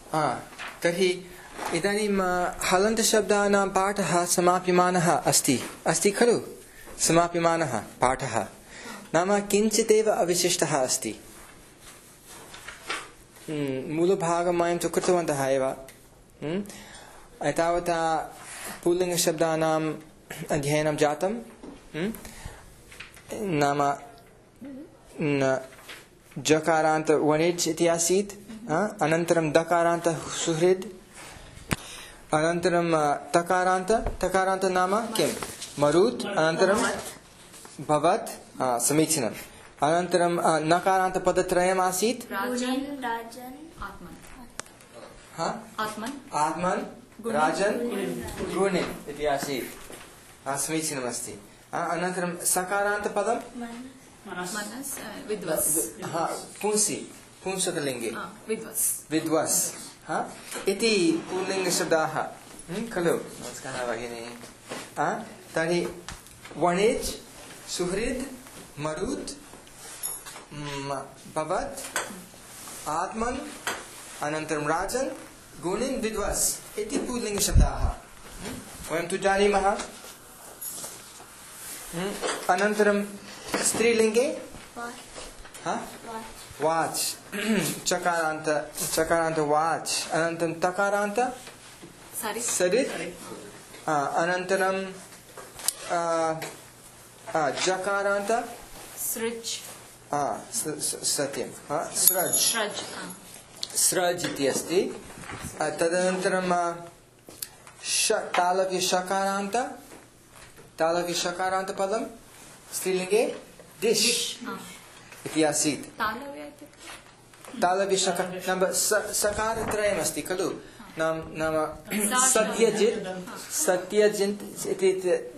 तर्हि इदानीं हलन्तशब्दानां पाठः समाप्यमानः अस्ति खलु? समाप्यमानः पाठः नाम किञ्चिदेव अवशिष्टः अस्ति। मूलभागं वयं तु कृतवन्तः एव। एतावता पुल्लिङ्गशब्दानाम् अध्ययनं जातं। नाम जकारान्त वणिज् इति आसीत्, अनन्तरं दकारान्त सुहृद्, अनन्तरं तकारान्त नाम किं? मरुत्, अनन्तरं भवत्, समीचीनम्। अनन्तरं नकारान्तपदत्रयम् आसीत्, आत्मन्, राजन्, गुणिन् इति आसीत्, समीचीनमस्ति। अनन्तरं सकारान्तपदं पुंसकलिङ्गे विद्वस् इति पुल्लिङ्गशब्दाः खलु? नमस्कारः भगिनी। तर्हि वणिज्, सुहृद्, मरुत्, भवत्, आत्मन्, अनन्तरं राजन्, गुणिन्, विद्वस् इति पुल्लिङ्गशब्दाः वयं तु जानीमः। अनन्तरं स्त्रीलिङ्गे वाच्, चकारान्त वाच्, अनन्तरं तकारान्त सरित्, अनन्तरं जकारान्त सृज्, सत्यं स्रज् इति अस्ति। तदनन्तरं तालव्यषकारान्तपदं स्त्रीलिङ्गे डिश् इति आसीत्। सकारत्रयमस्ति खलु? नाम सत्यजित् इति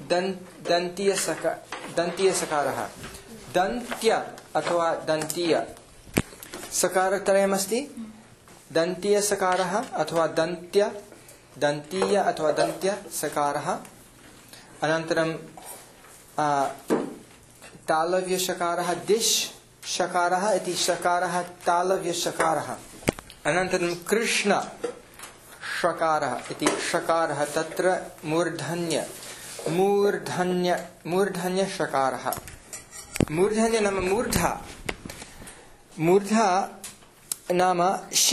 दन्तीयसकारः, दन्त्य अथवा दन्तीय सकारत्रयमस्ति। दन्तीयसकारः अथवा दन्तीय अथवा दन्त्यसकारः, अनन्तरं तालव्यषकारः दिश् शकारः इति शकारः तालव्यषकारः, अनन्तरं कृष्ण शकारः इति शकारः, तत्र मूर्धन्य शकारः। मूर्धन्य नाम मूर्धा नाम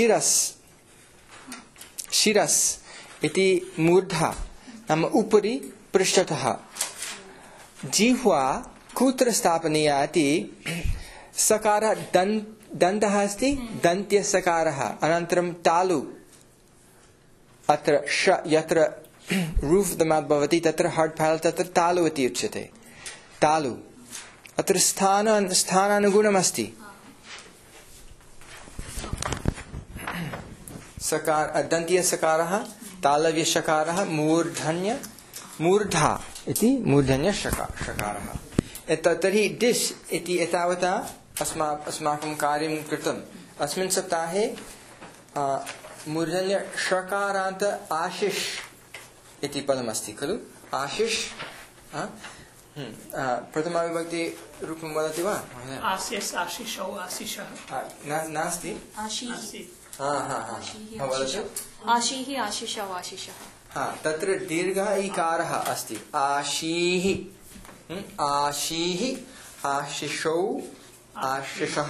शिरस् इति मूर्धा नाम उपरि पृष्ठतः। जिह्वा कुत्र स्थापनीया इति सकारः दन्तः अस्ति, दन्त्यसकारः, अनन्तरं तालु, अत्र यत्र रूफ् द मौत् भवति तत्र हार्ड् पैलस्, तत्र तालु इति उच्यते। तालु अत्र स्थानानुगुणमस्ति। दन्त्यसकारः, तालव्यषकारः, मूर्धा इति मूर्धन्यशकारः। तर्हि डिश् इति एतावता अस्माकं कार्यं कृतम्। अस्मिन् सप्ताहे मूर्धन्यषकारान्त आशिष् इति पदमस्ति खलु? आशिष् प्रथमाविभक्ति रूपं वदति वा? नास्ति। तत्र दीर्घः इकारः अस्ति। आशीः, आशिषौ, आशिषः,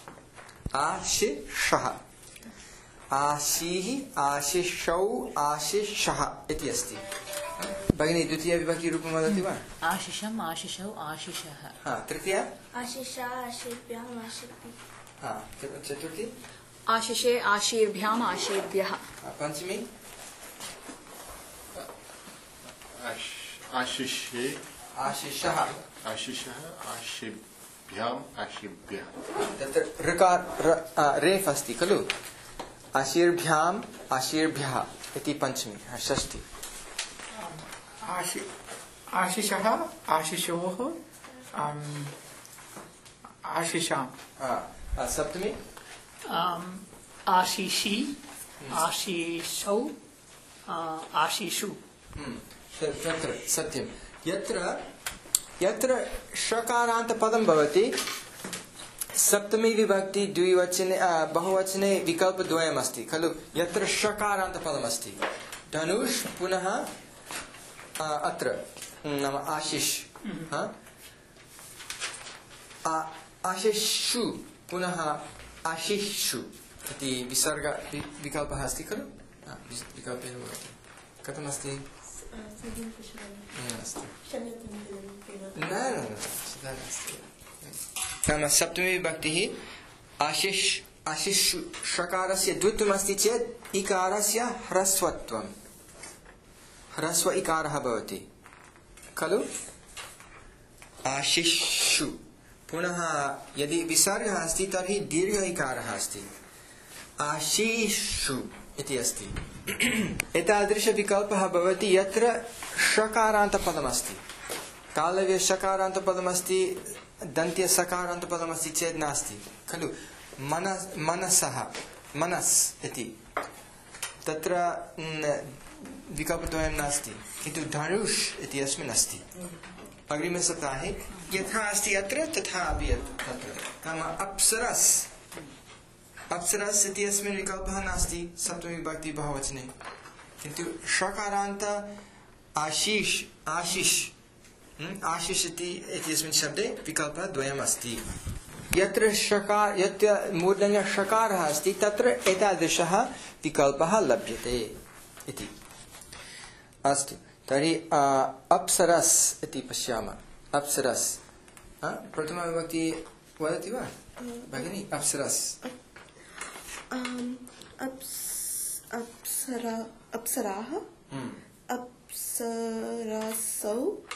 आशीः, आशिषौ, आशिषः इति अस्ति। भगिनी द्वितीयविभक्तिरूपं वदति वा? आशिषम्, आशिषौ, आशिषः। तृतीया आशिषा, आशीर्भ्याम्, आशीर्भिः। चतुर्थी आशिषे, आशीर्भ्याम्, आशीर्भ्यः। पंचमी आशिषे, आशिषः, आशिषः, आशिर्भ्याम्, आशिर्भ्यः। तत्र ऋकार रेफ् अस्ति खलु? आशीर्भ्याम्, आशीर्भ्यः इति पंचमी। षष्ठी आशिषः, आशिषोः, आशिषाम्। सप्तमी आशिषि, आशिषौ, आशिषु। तत्र सत्यं यत्र षकारान्तपदं भवति सप्तमी विभक्ति द्विवचने बहुवचने विकल्पद्वयमस्ति खलु यत्र षकारान्तपदमस्ति धनुष पुनः अत्र नाम आशिष आशिषु पुनः आशिषु इति विसर्ग विकल्पः अस्ति खलु विकल्पेन भवति कथमस्ति नाम सप्तमी विभक्तिः आशिषु षकारस्य द्वित्वमस्ति चेत् इकारस्य ह्रस्वत्वं ह्रस्व इकारः भवति खलु आशिषु पुनः यदि विसर्गः अस्ति तर्हि दीर्घ इकारः अस्ति आशिषु इति अस्ति एतादृशविकल्पः भवति यत्र षकारान्तपदमस्ति कालव्य षकारान्तपदमस्ति दन्त्य सकारान्तपदमस्ति चेत् नास्ति खलु मनसः मनस् इति तत्र विकल्पद्वयं नास्ति किन्तु धनुष इति अस्मिन् अस्ति अग्रिमे सप्ताहे यथा अस्ति अत्र तथा अपि तत्र नाम अप्सरस् अप्सरस् इति अस्मिन् विकल्पः नास्ति सप्तमी विभक्ति बहुवचने किन्तु षकारान्त आशिष आशिष आशिष इत्यस्मिन् शब्दे विकल्पः द्वयम् अस्ति यत्र मूर्धन्य षकारः अस्ति तत्र एतादृशः विकल्पः लभ्यते इति अस्तु तर्हि अप्सरस् इति पश्यामः अप्सरस् प्रथमा विभक्ति वदति वा भगिनी अप्सरस् अप्सराः अप्सरसौ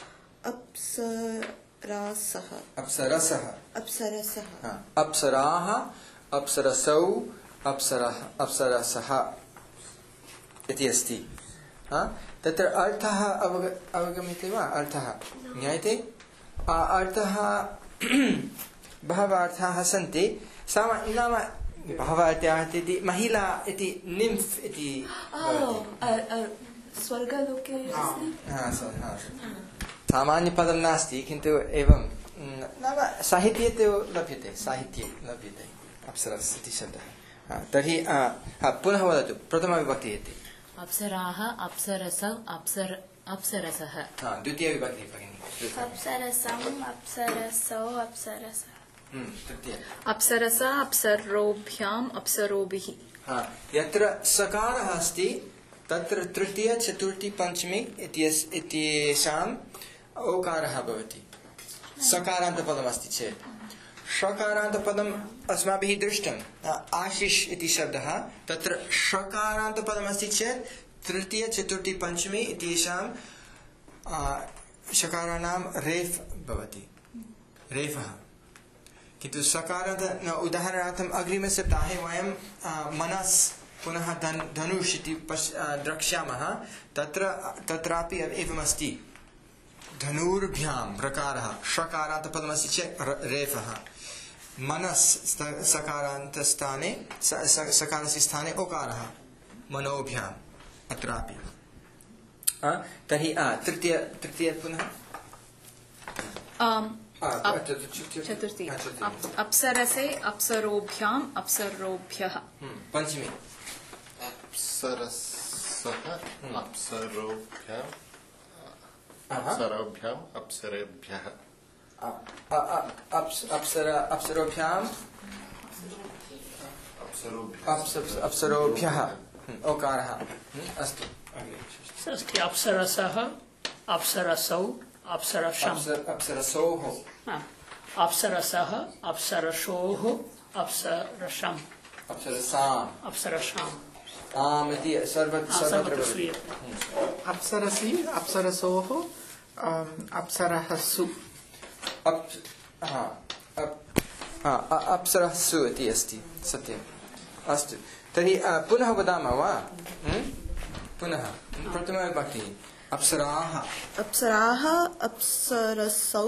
अप्सरासः अप्सरसः अप्सराः अप्सरसौ अप्सरसः इति अस्ति तत्र अर्थः अवगम्यते वा अर्थः ज्ञायते अर्थः बहवः अर्थाः सन्ति नाम बहवः अर्थाः इति महिला इति निम्फ् इति स्वर्गलोके सामान्यपदं नास्ति किन्तु एवं नाम साहित्ये लभ्यते अप्सरस् इति शब्दः तर्हि पुनः वदतु प्रथमाविभक्तिः इति अप्सराः अप्सरसौ अप्सरसः द्वितीया विभक्तिः भगिनी अप्सरसम् अप्सरसौ अप्सरसः अप्सरसा अप्सरोभ्याम् अप्सरोभिः यत्र सकारः अस्ति तत्र तृतीय चतुर्थी पंचमी इत्येषाम् ओकारः भवति सकारान्तपदमस्ति चेत् षकारान्तपदम् अस्माभिः दृष्टम् आशिष इति शब्दः तत्र षकारान्तपदमस्ति चेत् तृतीय चतुर्थी पंचमी इत्येषां शकाराणां रेफ् भवति रेफः किन्तु सकारान्त उदाहरणार्थम् अग्रिमे सप्ताहे वयं मनस् पुनः धनुष इति द्रक्ष्यामः तत्रापि एवमस्ति धनुर्भ्यां रकारः षकारान्तपदमस्ति चेत् रेफः मनस् सकारान्तस्थाने सकारस्य स्थाने ओकारः मनोभ्याम् अत्रापि तर्हि तृतीय पुनः चतुर्थी अप्सरसे अप्सरोभ्याम् अप्सरोभ्यः पंचमी अप्सरसः अप्सरोभ्याम् अप्सरोभ्याम् अप्सरेभ्यः अप्सरोभ्याम् अप्सरोभ्यः ओकारः अस्तु षष्ठी अप्सरसः अप्सरसौ अप्सरसोः अप्सरसः अप्सरसोः अप्सरसाम् अप्सरसाम् आम् इति सर्वत्र श्रूयते अप्सरसि अप्सरसोः अप्सरसु अप्सरसु इति अस्ति सत्यम् अस्तु तर्हि पुनः वदामः वा पुनः प्रथमविभक्तिः अप्सराः अप्सरसौ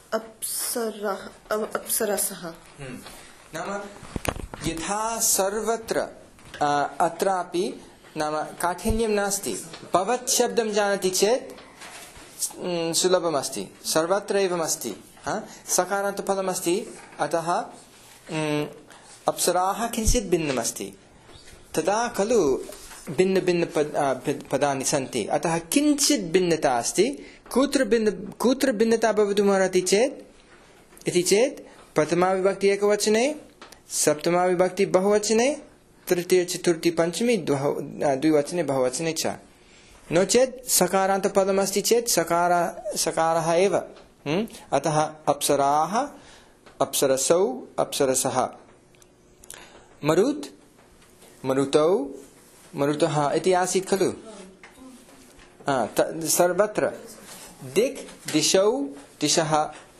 अप्सरसः नाम यथा सर्वत्र अत्रापि नाम काठिन्यं नास्ति भवत् शब्दं जानाति चेत् सुलभमस्ति सर्वत्र एवमस्ति सकारान्तपदमस्ति अतः अप्सराः किञ्चित् भिन्नमस्ति तदा खलु भिन्न भिन्न पदानि सन्ति अतः किञ्चित् भिन्नता अस्ति कुत्र भिन्नता भवितुमर्हति इति चेत् प्रथमा विभक्ति एकवचने सप्तमा विभक्ति बहुवचने तृतीय चतुर्थी पंचमी द्विवचने बहुवचने च नो चेत् सकारान्त पदमस्ति चेत् सकारः एव अतः अप्सराः अप्सरसौ अप्सरसः मरुत् मरुतौ मरुतः इति आसीत् खलु सर्वत्र दिक् दिशौ दिशः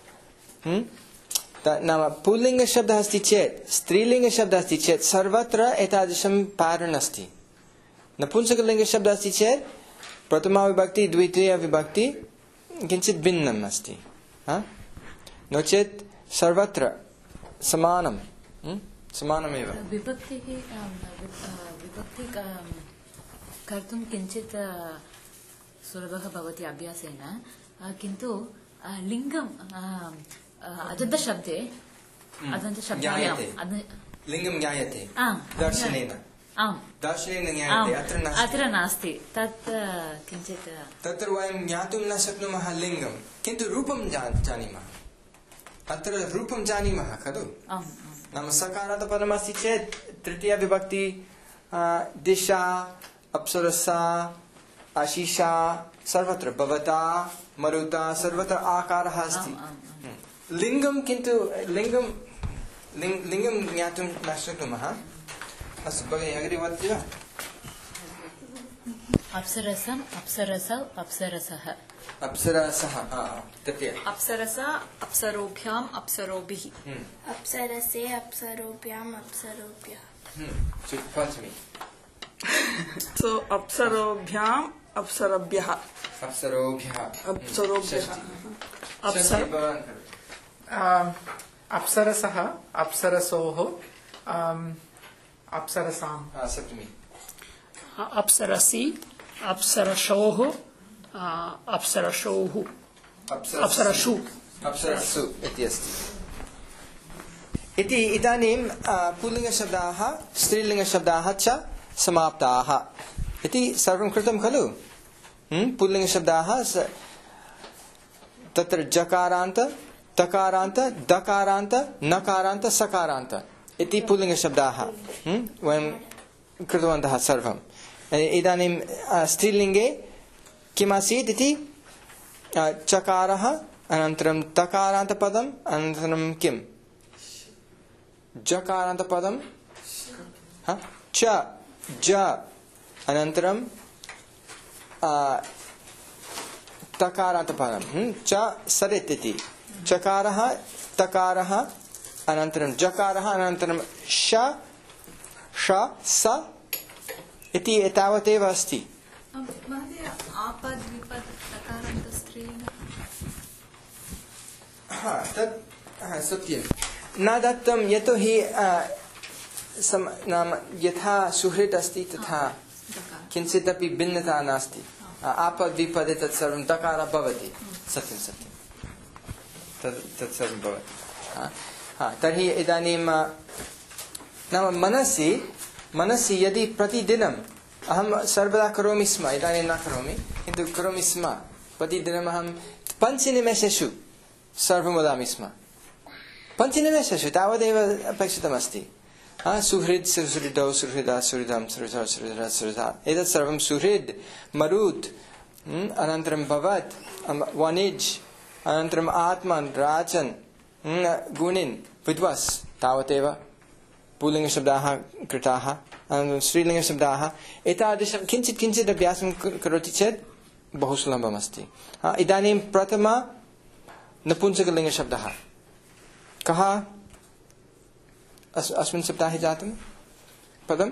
नाम पुल्लिंग शब्दः अस्ति चेत् स्त्रीलिंग शब्दः अस्ति चेत् सर्वत्र एतादृशं पैटर्न् अस्ति नपुंसकलिंग शब्दः अस्ति चेत् प्रथमा विभक्ति द्वितीया विभक्ति किञ्चित् भिन्नम् अस्ति नो चेत् सर्वत्र समानमेव विभक्ति कर्तुं किञ्चित् सुलभः भवति अभ्यासेन किन्तु लिङ्गं अदन्तशब्दे लिङ्गं ज्ञायते दर्शनेन अत्र नास्ति तत् किञ्चित् तत्र वयं ज्ञातुं न शक्नुमः लिङ्गं किन्तु रूपं जानीमः अत्र रूपं जानीमः खलु नाम सकारान्तपदमस्ति चेत् तृतीया विभक्ति दिशा अप्सरसा आशीषा सर्वत्र भवता मरुता सर्वत्र आकारः अस्ति लिङ्गं किन्तु लिङ्गं ज्ञातुं न शक्नुमः अस्तु भगिनी अग्रे वदति वा अप्सरसम् अप्सरसौ अप्सरसः अप्सरसः तृतीया अप्सरसा अप्सरोभ्याम् अप्सरोभिः अप्सरसे अप्सरोभ्याम् अप्सरोभ्यः पंचमी सो अप्सरोभ्याम् अप्सरभ्यः अप्सरोभ्यः अप्सरसः अप्सरसोः अप्सरसाम् सप्तमी अप्सरसि अप्सरशोः अप्सरशोः अप्सरशु अप्सरसु इति अस्ति इति इदानीं पुल्लिङ्गशब्दाः स्त्रीलिङ्गशब्दाः च समाप्ताः इति सर्वं कृतं खलु पुल्लिङ्गशब्दाः तत्र जकारान्त तकारान्त दकारान्त नकारान्त सकारान्त इति पुल्लिङ्गशब्दाः वयं कृतवन्तः सर्वम् इदानीं स्त्रीलिङ्गे किमासीत् इति चकारः अनन्तरं तकारान्तपदम् अनन्तरं किं जकारान्तपदं च ज अनन्तरं तकारान्तपदं च सरित् इति चकारः तकारः अनन्तरं जकारः अनन्तरं श स इति एतावदेव अस्ति तत् सत्यं न दत्तं यतोहि नाम यथा सुहृत् अस्ति तथा किञ्चिदपि भिन्नता नास्ति आपद्विपदे तत्सर्वं दकारः भवति सत्यं तत्सर्वं भवति तर्हि इदानीं नाम मनसि यदि प्रतिदिनम् अहं सर्वदा करोमि स्म इदानीं न करोमि किन्तु करोमि स्म प्रतिदिनम् अहं 5 निमेषेषु सर्वं वदामि स्म 5 निमेषेषु तावदेव अपेक्षितमस्ति सुहृद् सुहृदौ सुहृदा सुहृदं सुहृदौ सुहृदा सुहृदा एतत् सर्वं सुहृद् मरुत् अनन्तरं भवत् वणिज् अनन्तरम् आत्मन् राजन् गुणिन् विद्वस् तावदेव पुल्लिङ्गशब्दाः कृताः अनन्तरं स्त्रीलिङ्गशब्दाः एतादृशं किञ्चित् अभ्यासं करोति चेत् बहु सुलभमस्ति इदानीं प्रथम नपुंसकलिङ्गशब्दः कः अस्मिन् सप्ताहे जातं पदं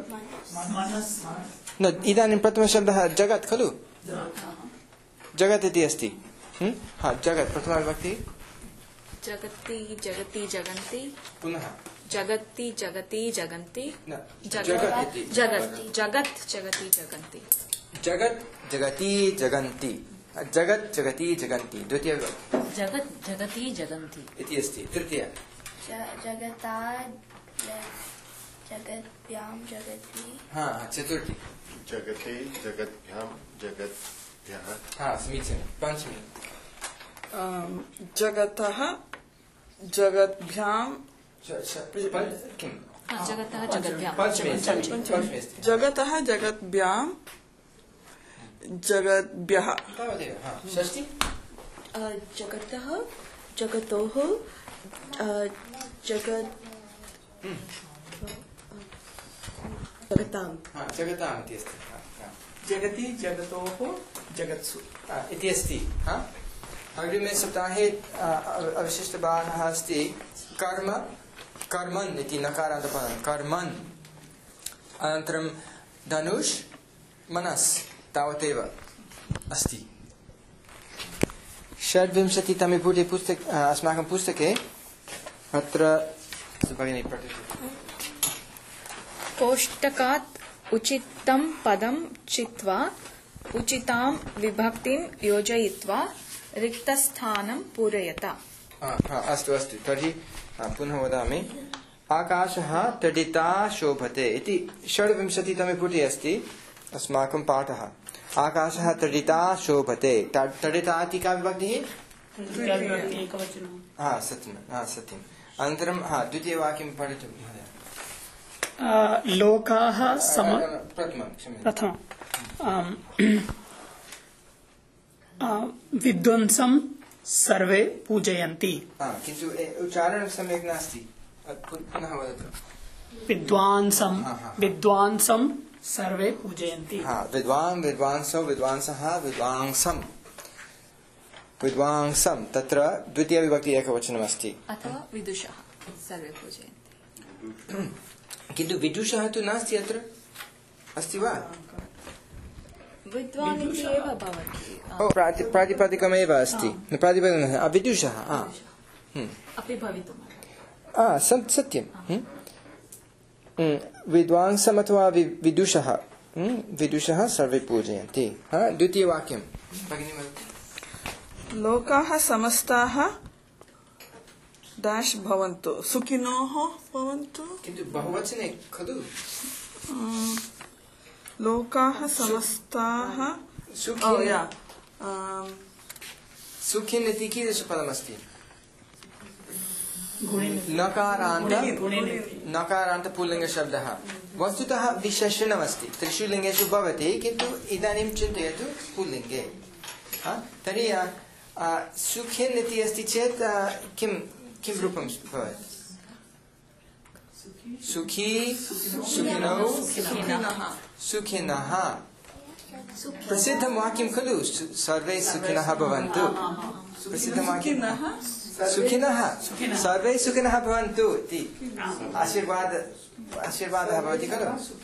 न इदानीं प्रथमशब्दः जगत् खलु जगत् इति अस्ति जगत् प्रथमा विभक्ति जगति जगति जगन्ति पुनः जगति जगति जगन्ति जगत् जगत् जगति जगन्ति जगत् जगति जगन्ति जगत् जगति जगन्ति द्वितीय जगत् जगति जगन्ति इति अस्ति तृतीय जगता जगत्भ्यां जगति हाँ चतुर्थी जगति जगद्भ्यां जगद्भ्यः हाँ समीचीनं पञ्चमी जगतः जगद्भ्यां किं जगतः जगद्भ्यां पञ्चमी अस्ति जगतः जगद्भ्यां जगद्भ्यः तावदेव हाँ षष्ठी जगतः जगतोः जगत् जगताम् हाँ जगताम् इति अस्ति हाँ, हाँ। जगति जगतोः जगत्सु इति अस्ति हाँ अग्रिमे सप्ताहे अवशिष्टभागः अस्ति कर्म कर्मन् इति नकारान्तपदं कर्मन् अनन्तरं धनुष् मनस् तावदेव अस्ति 26तमे पुटे अस्माकं पुस्तके अत्र भगिनी पठतु कोष्टकात् उचितं पदं चित्वा उचितां विभक्तिं योजयित्वा रिक्तस्थानं पूरयता अस्तु अस्तु तर्हि पुनः वदामि आकाशः तडिता शोभते इति 26तमे पुटे अस्ति अस्माकं पाठः आकाशः तडिता शोभते तडिता इति का विभक्तिः हाँ सत्यम् अनन्तरं द्वितीयवाक्यं पठतु महोदय लोकाः प्रथमं विद्वंसं सर्वे पूजयन्ति किन्तु उच्चारणं सम्यक् नास्ति पुनः वदतु विद्वांसं सर्वे पूजयन्ति विद्वान् विद्वांसौ विद्वांसः विद्वांसं तत्र द्वितीयविभक्ति एकवचनमस्ति अथवा विदुषः सर्वे पूजयन्ति किन्तु विदुषः तु नास्ति अत्र अस्ति वा विद्वान् इति एव भवति प्रातिपदिकमेव अस्ति प्रातिपदिकं विदुषः अपि भवितुम् सत्यं विद्वांसम् अथवा विदुषः विदुषः सर्वे पूजयन्ति द्वितीयवाक्यं लोकाः समस्ताः दाश भवन्तु सुखिनोः भवन्तु किन्तु बहुवचने खलु लोकाः समस्ताः सुखिन् इति कीदृशपदमस्ति नकारान्त पुल्लिङ्गशब्दः वस्तुतः विशेषणमस्ति त्रिषु लिङ्गेषु भवति किन्तु इदानीं चिन्तयतु पुल्लिङ्गे तर्हि सुखिन् इति अस्ति चेत् किं रूपं भवति सुखी सुखिनौ सुखिनः प्रसिद्धं वाक्यं खलु सर्वे सुखिनः भवन्तु प्रसिद्धं वाक्यं सुखिनः सर्वे सुखिनः भवन्तु इति आशीर्वादः भवति खलु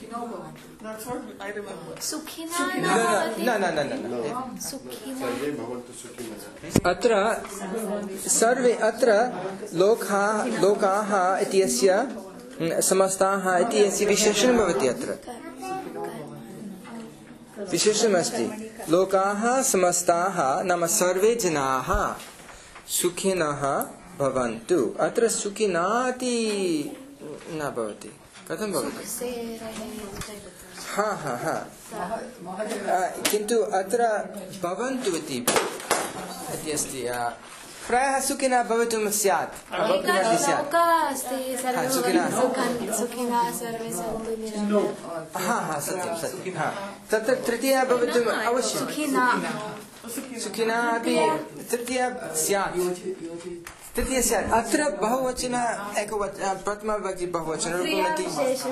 अत्र सर्वे अत्र लोकाः इत्यस्य समस्ताः इत्यस्य विशेषणं भवति अत्र विशेषणमस्ति लोकाः समस्ताः नाम सर्वे जनाः सुखिनः भवन्तु अत्र सुखिनाति न भवति कथं भवति किन्तु अत्र भवन्तु इति अस्ति प्रायः सुखिनः भवितुं स्यात् सत्यं तत्र तृतीया भवितुम् अवश्यं सुखिनः अपि तृतीया स्यात् अत्र बहुवचन प्रथमविभक्ति बहुवचनरूपमस्ति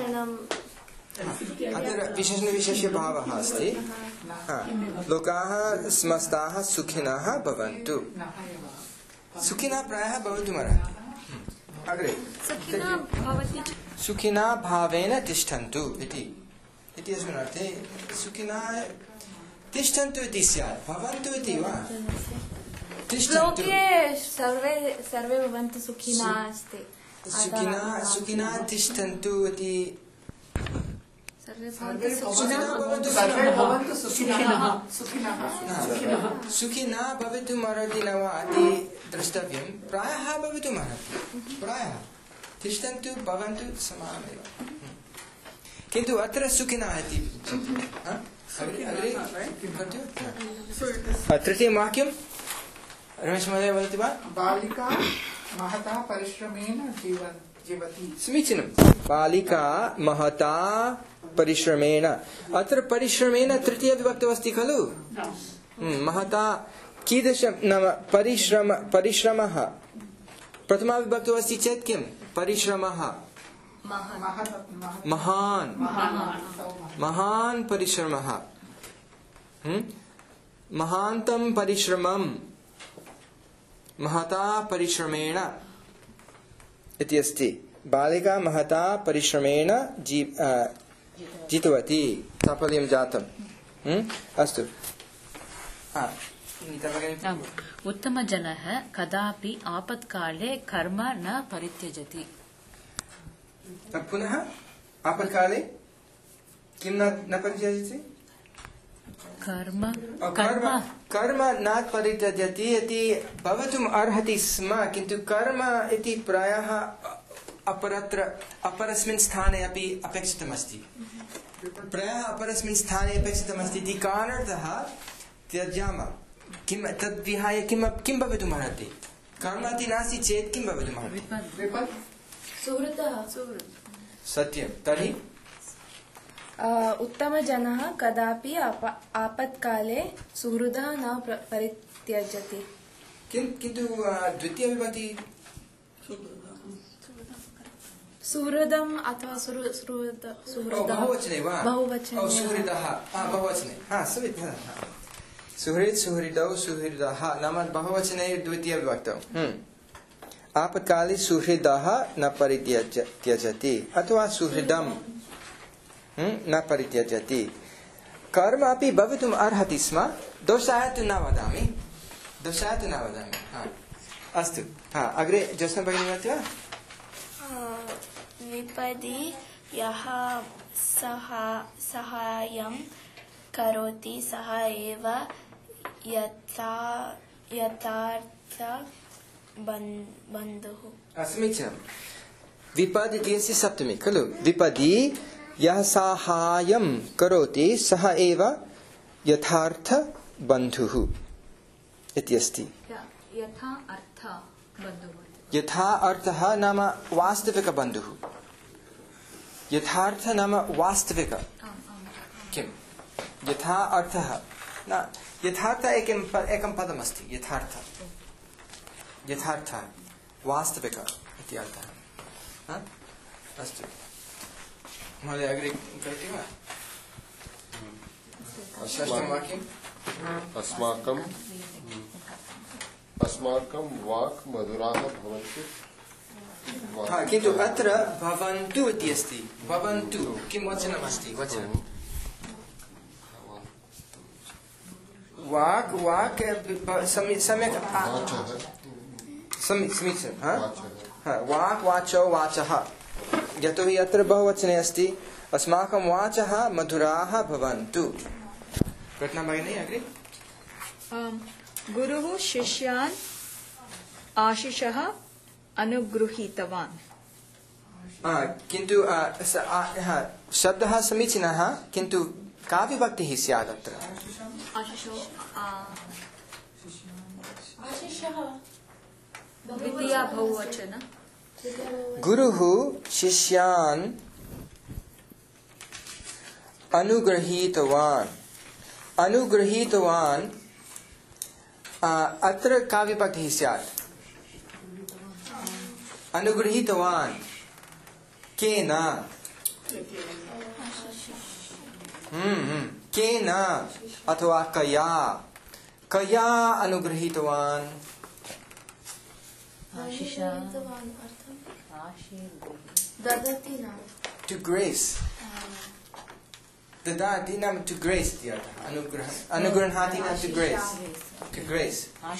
अत्र विशेषभावः अस्ति लोकाः समस्ताः सुखिनः भवन्तु सुखिनः प्रायः भवितुमर्हति अग्रे सुखिनः भावेन तिष्ठन्तु इति अस्मिन् अर्थे सुखिनः तिष्ठन्तु इति स्यात् भवन्तु इति वा लोके सर्वे भवन्तु सुखिनः अस्ति सुखिनः तिष्ठन्तु इति सुखिनः भवितुमर्हति न वा इति द्रष्टव्यं प्रायः भवितुमर्हति प्रायः तिष्ठन्तु भवन्तु समानमेव किन्तु अत्र सुखिनः इति तृतीयं वाक्यं रमेश महोदय वदति वा बालिका महता परिश्रमेण जीवति समीचीनं बालिका महता परिश्रमेण अत्र परिश्रमेण तृतीयविभक्तौ अस्ति खलु महता कीदृशं नाम परिश्रमः प्रथमा विभक्तौ अस्ति चेत् किं परिश्रमः महान् परिश्रमः महान्तं परिश्रमं महता परिश्रमेण इति अस्ति बालिका महता परिश्रमेण जितवती साफल्यं जातम् अस्तु उत्तमजनः कदापि आपत्काले कर्म न परित्यजति पुनः आपत्काले किं न परित्यजति कर्म न परित्यजति इति भवितुम् अर्हति स्म किन्तु कर्म इति प्रायः अपरस्मिन् स्थाने अपि अपेक्षितमस्ति प्रायः अपरस्मिन् स्थाने अपेक्षितमस्ति इति कारणतः त्यजामः किं तद्विहाय किं भवितुम् अर्हति कर्म इति नास्ति चेत् किं भवितुम् अर्हति सत्यं तर्हि उत्तमजनः कदापि आपत्काले सुहृदः न परित्यजति किन्तु द्वितीयविभक्ति सुहृदम् अथवा बहुवचने वा सुहृदः बहुवचने सुहृद् सुहृदौ सुहृदः नाम बहुवचने द्वितीयविभक्तौ आपत्काले सुहृदः न परित्यजति अथवा सुहृदं न परित्यजति कर्म अपि भवितुम् अर्हति स्म दोषाय तु न वदामि अस्तु अग्रे ज्योत्स्ना भगिनी वदति वा विपदि यः सहायं करोति सः एव यथार्थ बन्धुः समीचीनं विपदि इत्यस्य सप्तमी खलु विपदि यः साहाय्यं करोति सः एव यथार्थ बन्धुः इति अस्ति यथा अर्थः नाम वास्तविक बन्धुः यथार्थ नाम वास्तविक किं यथा अर्थः न यथार्थ एकं पदमस्ति यथार्थ वास्तविक इति अर्थः अस्तु महोदय अग्रे करोति वा षष्ठं वाक्यम् अस्माकं वाक् मधुराः भवन्तु किन्तु अत्र भवन्तु इति अस्ति भवन्तु किं वचनमस्ति वचनं वाक् सम्यक् समीचीनं वाक् वाचो वाचः यतोहि अत्र बहुवचने अस्ति अस्माकं वाचः मधुराः भवन्तु घटना भगिनी अग्रे गुरुः शिष्यान् आशिषः अनुगृहीतवान् किन्तु शब्दः समीचीनः किन्तु का विभक्तिः स्यात् अत्र द्वितीया बहुवचन गुरुः शिष्यान् अनुगृहीतवान् अत्र का विभक्तिः स्यात् अनुगृहीतवान् केन केन अथवा कया अनुगृहीतवान् to grace ददाति नाम to grace इति अर्थः अनुगृह्णाति नाम to grace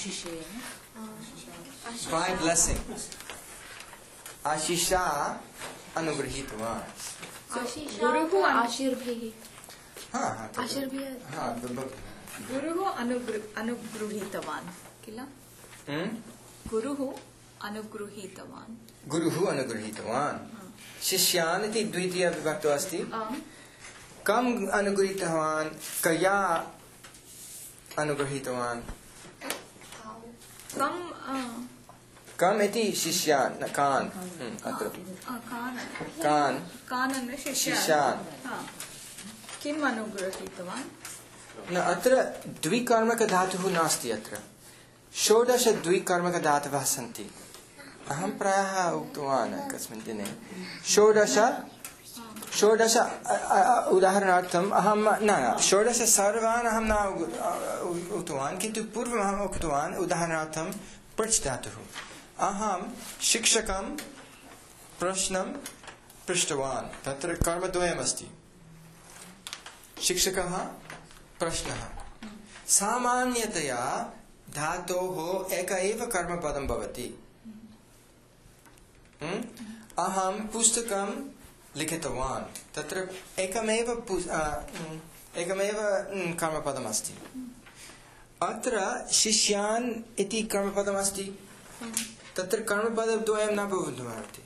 by blessing आशीषा अनुगृहीतवान् गुरुः आशीर्भिः गुरुः अनुगृहीतवान् किल गुरुः अनुगृहीतवान् गुरुः अनुगृहीतवान् शिष्यान् इति द्वितीय विभक्तो अस्ति कम् अनुगृहीतवान् कया अनुगृहीतवान् कम् इति शिष्यान् कान् अत्र कान् शिष्यान् किम् अनुगृहीतवान् न अत्र द्विकर्मकधातुः नास्ति अत्र षोडश द्विकर्मकधातवः सन्ति अहं प्रायः उक्तवान् एकस्मिन् दिने षोडश उदाहरणार्थम् अहं न षोडश सर्वान् अहं न उक्तवान् किन्तु पूर्वम् अहम् उक्तवान् उदाहरणार्थं पृच् धातुः अहं शिक्षकं प्रश्नं पृष्टवान् तत्र कर्मद्वयमस्ति शिक्षकः प्रश्नः सामान्यतया धातोः एक एव कर्मपदं भवति अहं पुस्तकं लिखितवान् तत्र एकमेव कर्मपदमस्ति अत्र शिष्यान् इति कर्मपदमस्ति तत्र कर्मपदद्वयं न भवितुमर्हति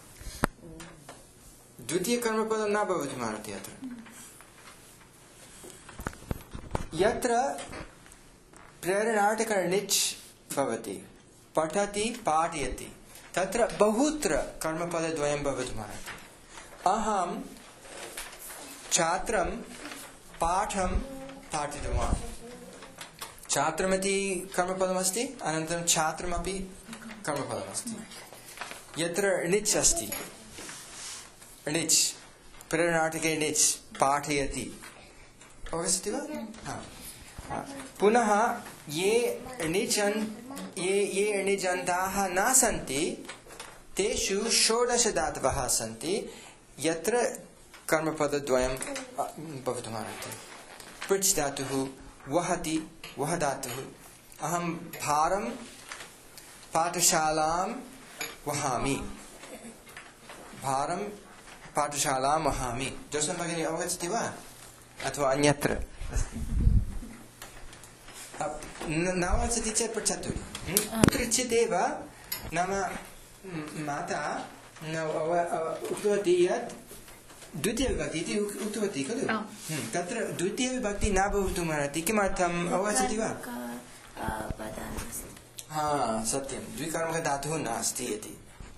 द्वितीयकर्मपदं न भवितुमर्हति अत्र यत्र प्रेरणार्थकर्णिच् भवति पठति पाठयति तत्र बहुत्र कर्मपदद्वयं भवितुमर्हति अहं छात्रं पाठं पाठितवान् छात्रमिति कर्मपदमस्ति अनन्तरं छात्रमपि कर्मपदमस्ति यत्र णिच् अस्ति णिच् प्रेरणार्थके णिच् पाठयति अवगच्छति वा पुनः ये णिजन्ताः न सन्ति तेषु षोडश धातवः सन्ति यत्र कर्मपदद्वयं भवितुमर्हति पृच् धातुः वहति वह धातुः अहं भारं पाठशालां वहामि भारं पाठशालां वहामि जोसन् भगिनी अवगच्छति वा अथवा अन्यत्र न अवगच्छति चेत् पृच्छतु पृच्छतेव नाम माता उक्तवती यत् द्वितीयविभक्ति इति उक्तवती खलु तत्र द्वितीयविभक्ति न भवितुमर्हति किमर्थम् अवगच्छति वा सत्यं द्विकर्मकधातुः नास्ति इति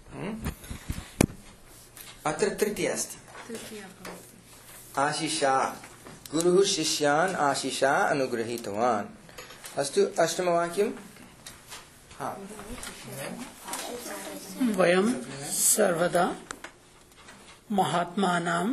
अत्र तृतीया अस्ति आशिषा गुरुः शिष्यान् आशिषा अनुगृहीतवान् अस्तु अष्टमवाक्यं वयं सर्वदा महात्मानां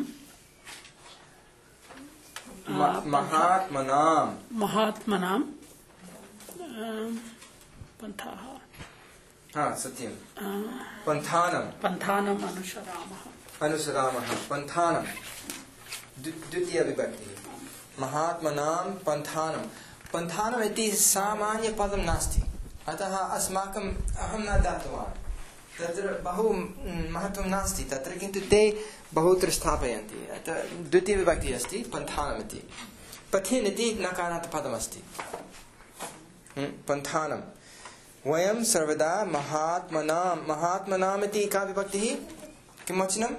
पंथाः सत्यं पंथानम् अनुसरामः पंथानं द्वितीय विभक्ति महात्मनां पंथानम् इति सामान्यपदं नास्ति अतः अस्माकं अहं न दातवान् तत्र बहु महत्वं नास्ति तत्र किन्तु ते बहुत्र स्थापयन्ति अतः द्वितीय विभक्ति अस्ति पंथानम् इति पथिन् इति नकारान्तपदमस्ति पंथानं वयं सर्वदा महात्मनाम् इति का विभक्तिः किं वचनं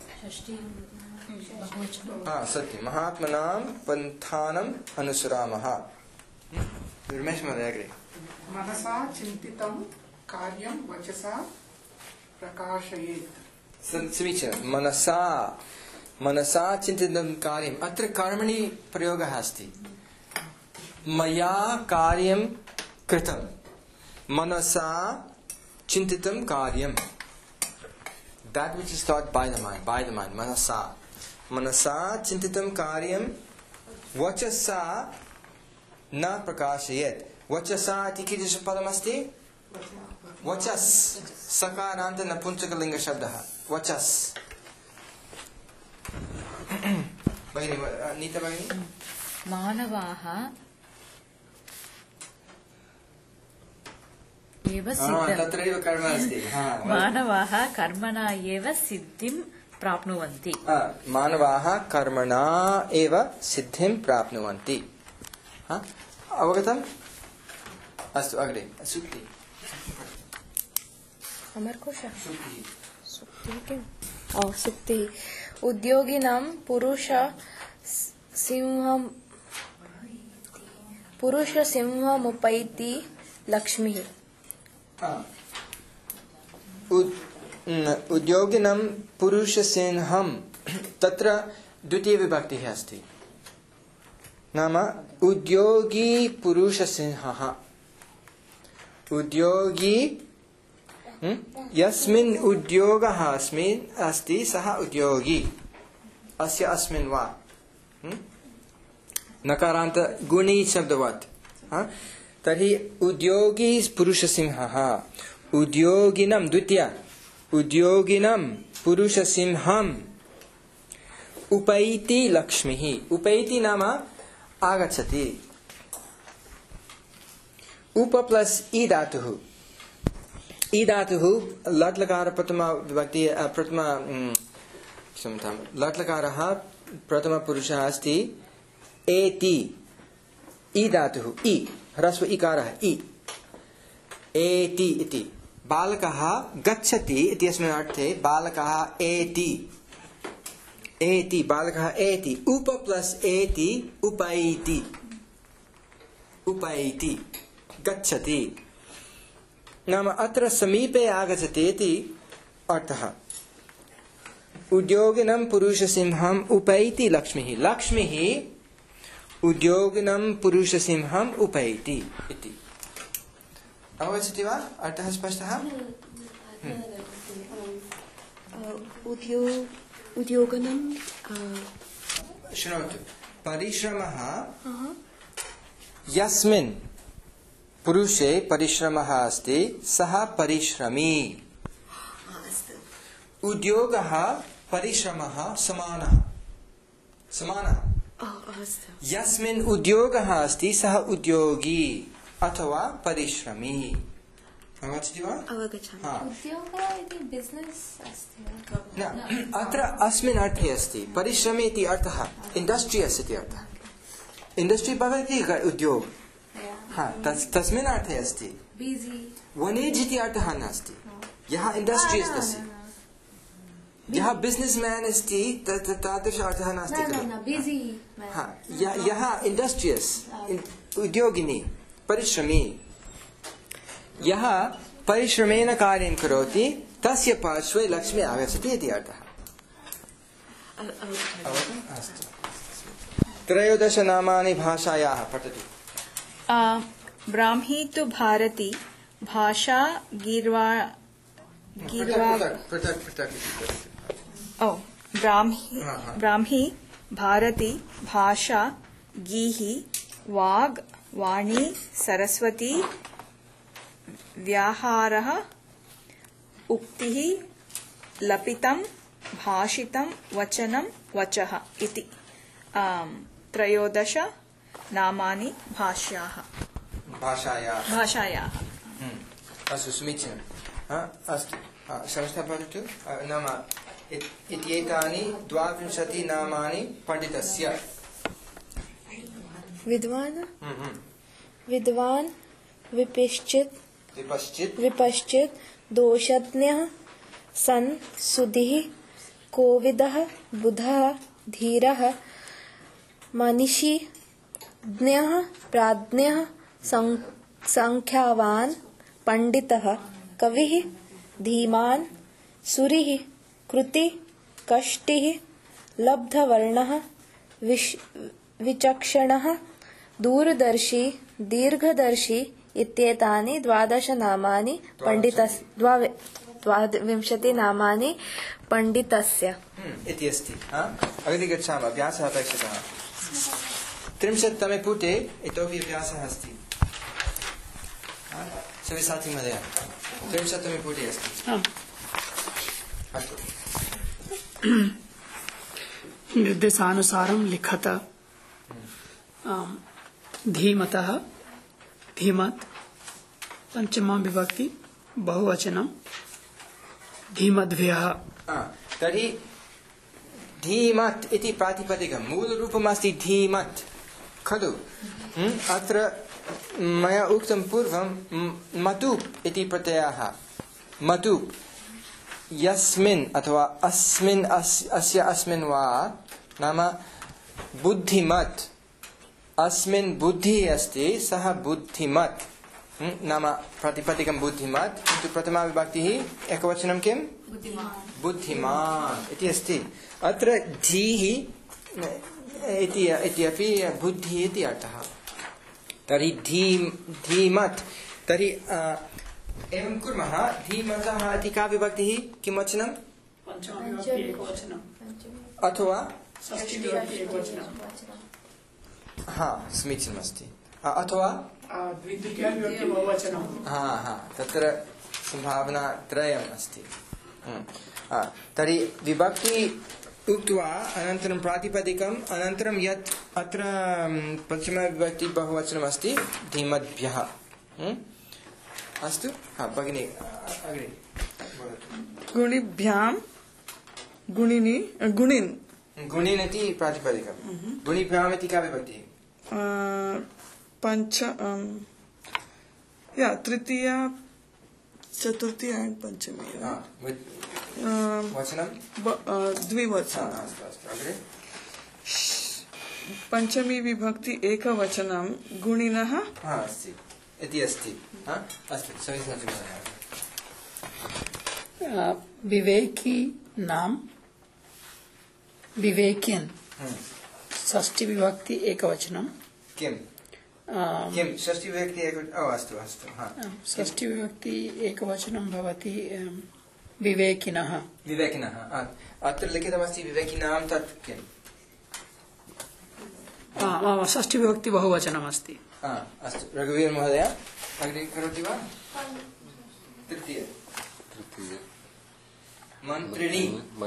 सत्यं महात्मनां पंथानम् अनुसरामः रमेश महोदय अग्रे मनसा चिन्तितं कार्यं वचसा प्रकाशयेत् समीचीनं मनसा चिन्तितं कार्यम् अत्र कर्मणि प्रयोगः अस्ति मया कार्यं कृतं मनसा चिन्तितं कार्यं that which is thought by the mind मनसा चिन्तितं कार्यं वचसा न प्रकाशयेत् वचसा इति कीदृशं पदमस्ति वचस् सकारान्त नपुंसकलिङ्गशब्दः वचस् भगिनी नीता भगिनी मानवाः तत्रैव कर्म अस्ति मानवाः कर्मणा एव सिद्धिं प्राप्नुवन्ति मानवाः कर्मणा एव सिद्धिं प्राप्नुवन्ति अवगतम् अस्तु अग्रे सूक्ति अमरकोशः सुक्तिः किम् सुक्तिः उद्योगिनां पुरुषसिंहमुपैति लक्ष्मीः उद्योगिनं पुरुषसिंहं तत्र द्वितीय विभक्तिः अस्ति नाम उद्योगी पुरुषसिंहः उद्योगी यस्मिन् उद्योगः अस्ति सः उद्योगी अस्य अस्मिन् वा नकारान्त गुणी शब्दवत् तर्हि उद्योगी पुरुषसिंहः उद्योगिनं द्वितीय उद्योगिनं पुरुषसिंहम् उपैति लक्ष्मीः उपैति नाम आगच्छति उप प्लस ई धातुः ई धातुः लट् लकार प्रथमा विभक्ति प्रथमा क्षम्यतां लट् लकारः प्रथमा पुरुषः अस्ति एति ई धातुः ई ह्रस्व इकारः ई एति इति बालकः गच्छति इत्यस्मिन् अर्थे बालकः एति एति बालकः एति उप प्लस एति उपैति उपैति गच्छति नाम अत्र समीपे आगच्छति इति अर्थः उद्योगिनं पुरुषसिंहम् उपैति लक्ष्मीः लक्ष्मीः उद्योगिनं पुरुषसिंहम् उपैति इति अवगच्छति वा अर्थः स्पष्टः उद्योगनं शृणोतु परिश्रमः यस्मिन् पुरुषे परिश्रमः अस्ति सः परिश्रमी उद्योगः परिश्रमः समानः यस्मिन् उद्योगः अस्ति सः उद्योगी अथवा परिश्रमी अवगच्छति वा उद्योगः इति बिस्नेस् अस्ति न अत्र अस्मिन् अर्थे अस्ति परिश्रमी इति अर्थः इण्डस्ट्रियस् इति अर्थः इण्डस्ट्रि भवति उद्योग तस्मिन् अर्थे अस्ति वनेज् इति अर्थः नास्ति यः इण्डस्ट्रियस् तस्य यः बिस्नेस्मेन् अस्ति तादृश अर्थः नास्ति यः इण्डस्ट्रियस् उद्योगिनी परिश्रमी यः परिश्रमेण कार्यं करोति तस्य पार्श्वे लक्ष्मी आगच्छति इति अर्थः त्रयोदश नामानि भाषायाः पठतु ब्राह्मी तु भारती भाषा ब्राह्मी भारती भाषा गीहि वाग् वाणी सरस्वती व्याहारः उक्तिः लपितं भाषितं वचनं वचः इति त्रयोदश नामानि भाषायाः अस्तु समीचीनम् अस्तु संस्था पठतु नाम इत्येतानि 22 नामानि पण्डितस्य विद्वान् विपश्चित् दोषज्ञः सन् सुधिः कोविदः बुधः धीरः मनीषी ज्ञः प्राज्ञः संख्यावान् पंडितः कविः धीमान् सुरिः कृति कष्टिः लब्धवर्णः विचक्षणः दूरदर्शी दीर्घदर्शी इत्येतानि 12 नामानि 22 नामानि पण्डितस्य इति अस्ति अग्रे गच्छामः अभ्यासः अपेक्षितः 30तमे पुटे इतोपि अभ्यासः अस्ति सविसाति महोदय 30तमे पुटे अस्ति निर्देशानुसारं लिखत धीमतः धीमत् पंचमा विभक्ति बहुवचनं धीमद्भ्यः तर्हि धीमत् इति प्रातिपदिकं मूलरूपमस्ति धीमत् खलु अत्र मया उक्तं पूर्वं मतु इति प्रत्ययः मतु यस्मिन् अथवा अस्मिन् अस्य अस्मिन् वा नाम बुद्धिमत् अस्मिन् बुद्धिः अस्ति सः बुद्धिमत् नाम प्रातिपदिकं बुद्धिमत् किन्तु प्रथमा विभक्तिः एकवचनं किं बुद्धिमान् इति अस्ति अत्र धीः इति अपि बुद्धिः इति अर्थः तर्हि धीमत् तर्हि एवं कुर्मः धीमतः इति का विभक्तिः किं वचनं अथवा हा समीचीनमस्ति अथवा तत्र सम्भावना त्रयम् अस्ति तर्हि विभक्ति उक्त्वा अनन्तरं प्रातिपदिकम् अनन्तरं यत् अत्र पञ्चमविभक्ति बहुवचनमस्ति धीमद्भ्यः अस्तु भगिनी अग्रे गुणिभ्यां गुणिन् गुणिन् इति प्रातिपदिकं गुणिभ्याम् इति का विभक्तिः तृतीया चतुर्थी एंड पंचमी वचनं द्विवचन पंचमी विभक्ति एकवचनं गुणिनः अस्ति इति अस्ति अस्तु विवेकी नाम विवेकियन् षष्ठी विभक्ति एकवचनं किं षष्ठी विभक्ति अस्तु षष्ठी विभक्ति एकवचनं भवति विवेकिनः अत्र लिखितमस्ति विवेकिनां तत् किम् षष्ठी विभक्ति बहुवचनमस्ति अस्तु रघुवीर महोदय अग्रे करोति वा तृतीय मन्त्रिणी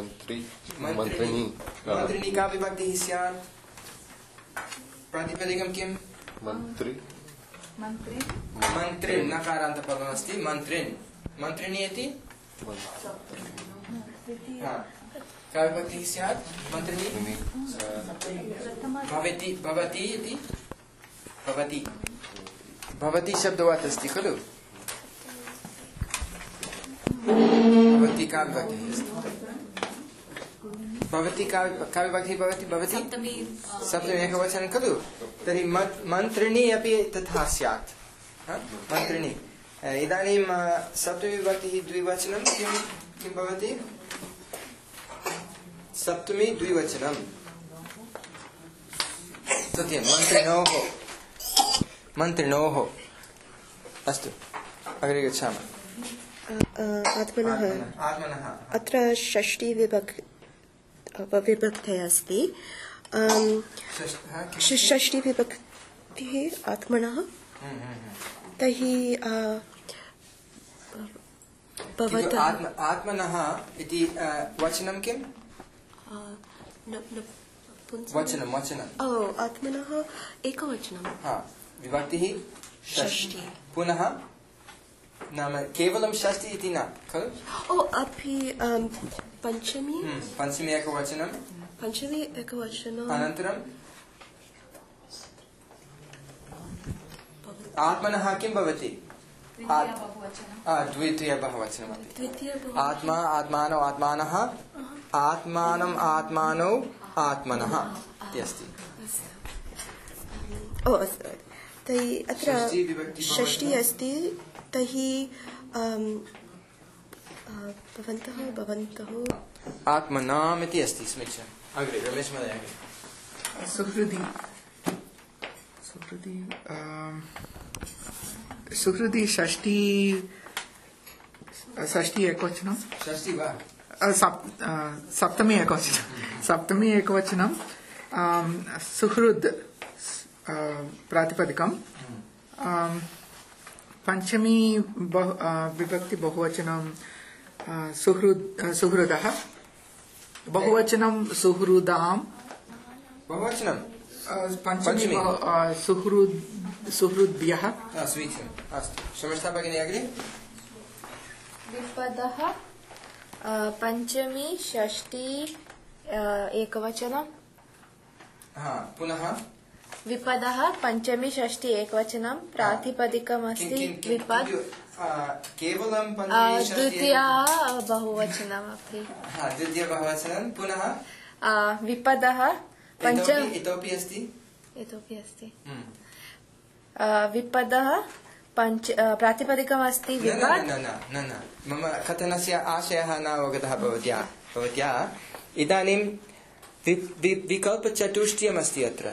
का विभक्तिः स्यात् प्रातिपदिकं किम् मन्त्रिन् नकारान्तपदमस्ति मन्त्रिणी इति का विभक्तिः स्यात् मन्त्रिणी भवति इति भवति शब्दवत् अस्ति खलु भवति का विभक्तिः अस्ति भवति का विभक्तिः भवति सप्तमी एकवचनं खलु तर्हि मन्त्रिणी अपि तथा स्यात् मन्त्रिणी इदानीं सप्तमी विभक्तिः द्विवचनं किं भवति सप्तमी द्विवचनं सत्यं मन्त्रिणोः अस्तु अग्रे गच्छामः आत्मनः अत्र षष्ठी विभक्तिः अस्ति षष्ठी विभक्तिः आत्मनः तर्हि आत्मनः इति वचनं किं वचनं आत्मनः एकवचनं विभक्तिः षष्ठी पुनः नाम केवलं षष्ठी इति न खलु अपि पंचमी एकवचनं अनन्तरं आत्मनः किं भवति द्वितीय बहुवचनमपि आत्मा आत्मानौ आत्मानः आत्मानम् आत्मानौ आत्मनः इति अस्ति तर्हि अत्र षष्ठी अस्ति तर्हि भवन्तः आत्मनाम् इति अस्ति स्मृत्य अग्रे रमेश महोदय सुहृदि षष्ठी एकवचनं षष्ठी वा सप्तमी एकवचनं सुहृद् प्रातिपदिकं पंचमी विभक्ति बहुवचनं सुहृदः बहुवचनं सुहृदां बहुवचनं पंचमी सुहृद्भ्यः अस्तु क्षम्यतां भगिनी अग्रे विपदः पंचमी षष्ठी एकवचनं पुनः विपदः पञ्चमी षष्ठी एकवचनं प्रातिपदिकमस्ति विपद केवलं पञ्चमी षष्ठी द्वितीया बहुवचनमपि द्वितीय बहुवचनं पुनः विपदः पञ्चम इतोपि अस्ति विपदः प्रातिपदिकमस्ति विपद न मम कथनस्य आशयः न अवगतः भवत्या इदानीं विकल्पचतुष्टयमस्ति अत्र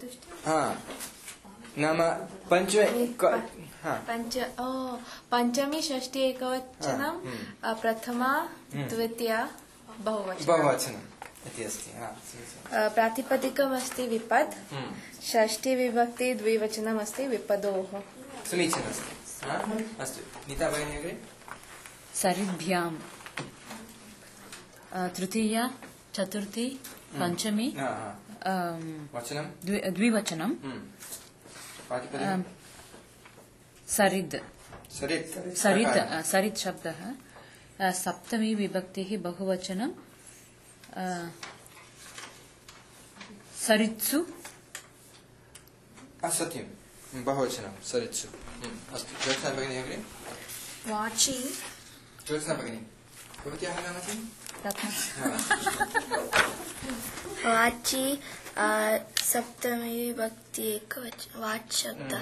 नाम पञ्चमी षष्ठी एकवचनं प्रथमा द्वितीया बहुवचनम् इति अस्ति प्रातिपदिकमस्ति विपद षष्ठी विभक्ति द्विवचनमस्ति विपदोः समीचीनमस्ति अस्तु नीता भगिनी अग्रे सरिद्भ्यां तृतीया चतुर्थी पञ्चमी वचनं द्विवचनं सरिद् सरित् शब्दः सप्तमी विभक्तिः बहुवचनं सरित्सु सत्यं बहुवचनं सरित्सु अस्तु ज्योत्स्ना भगिनी अग्रे वाची ज्योत्स्ना भगिनी भवत्याः नाम किम् वाची सप्तमी विभक्ति एकवचन वाच् शब्दः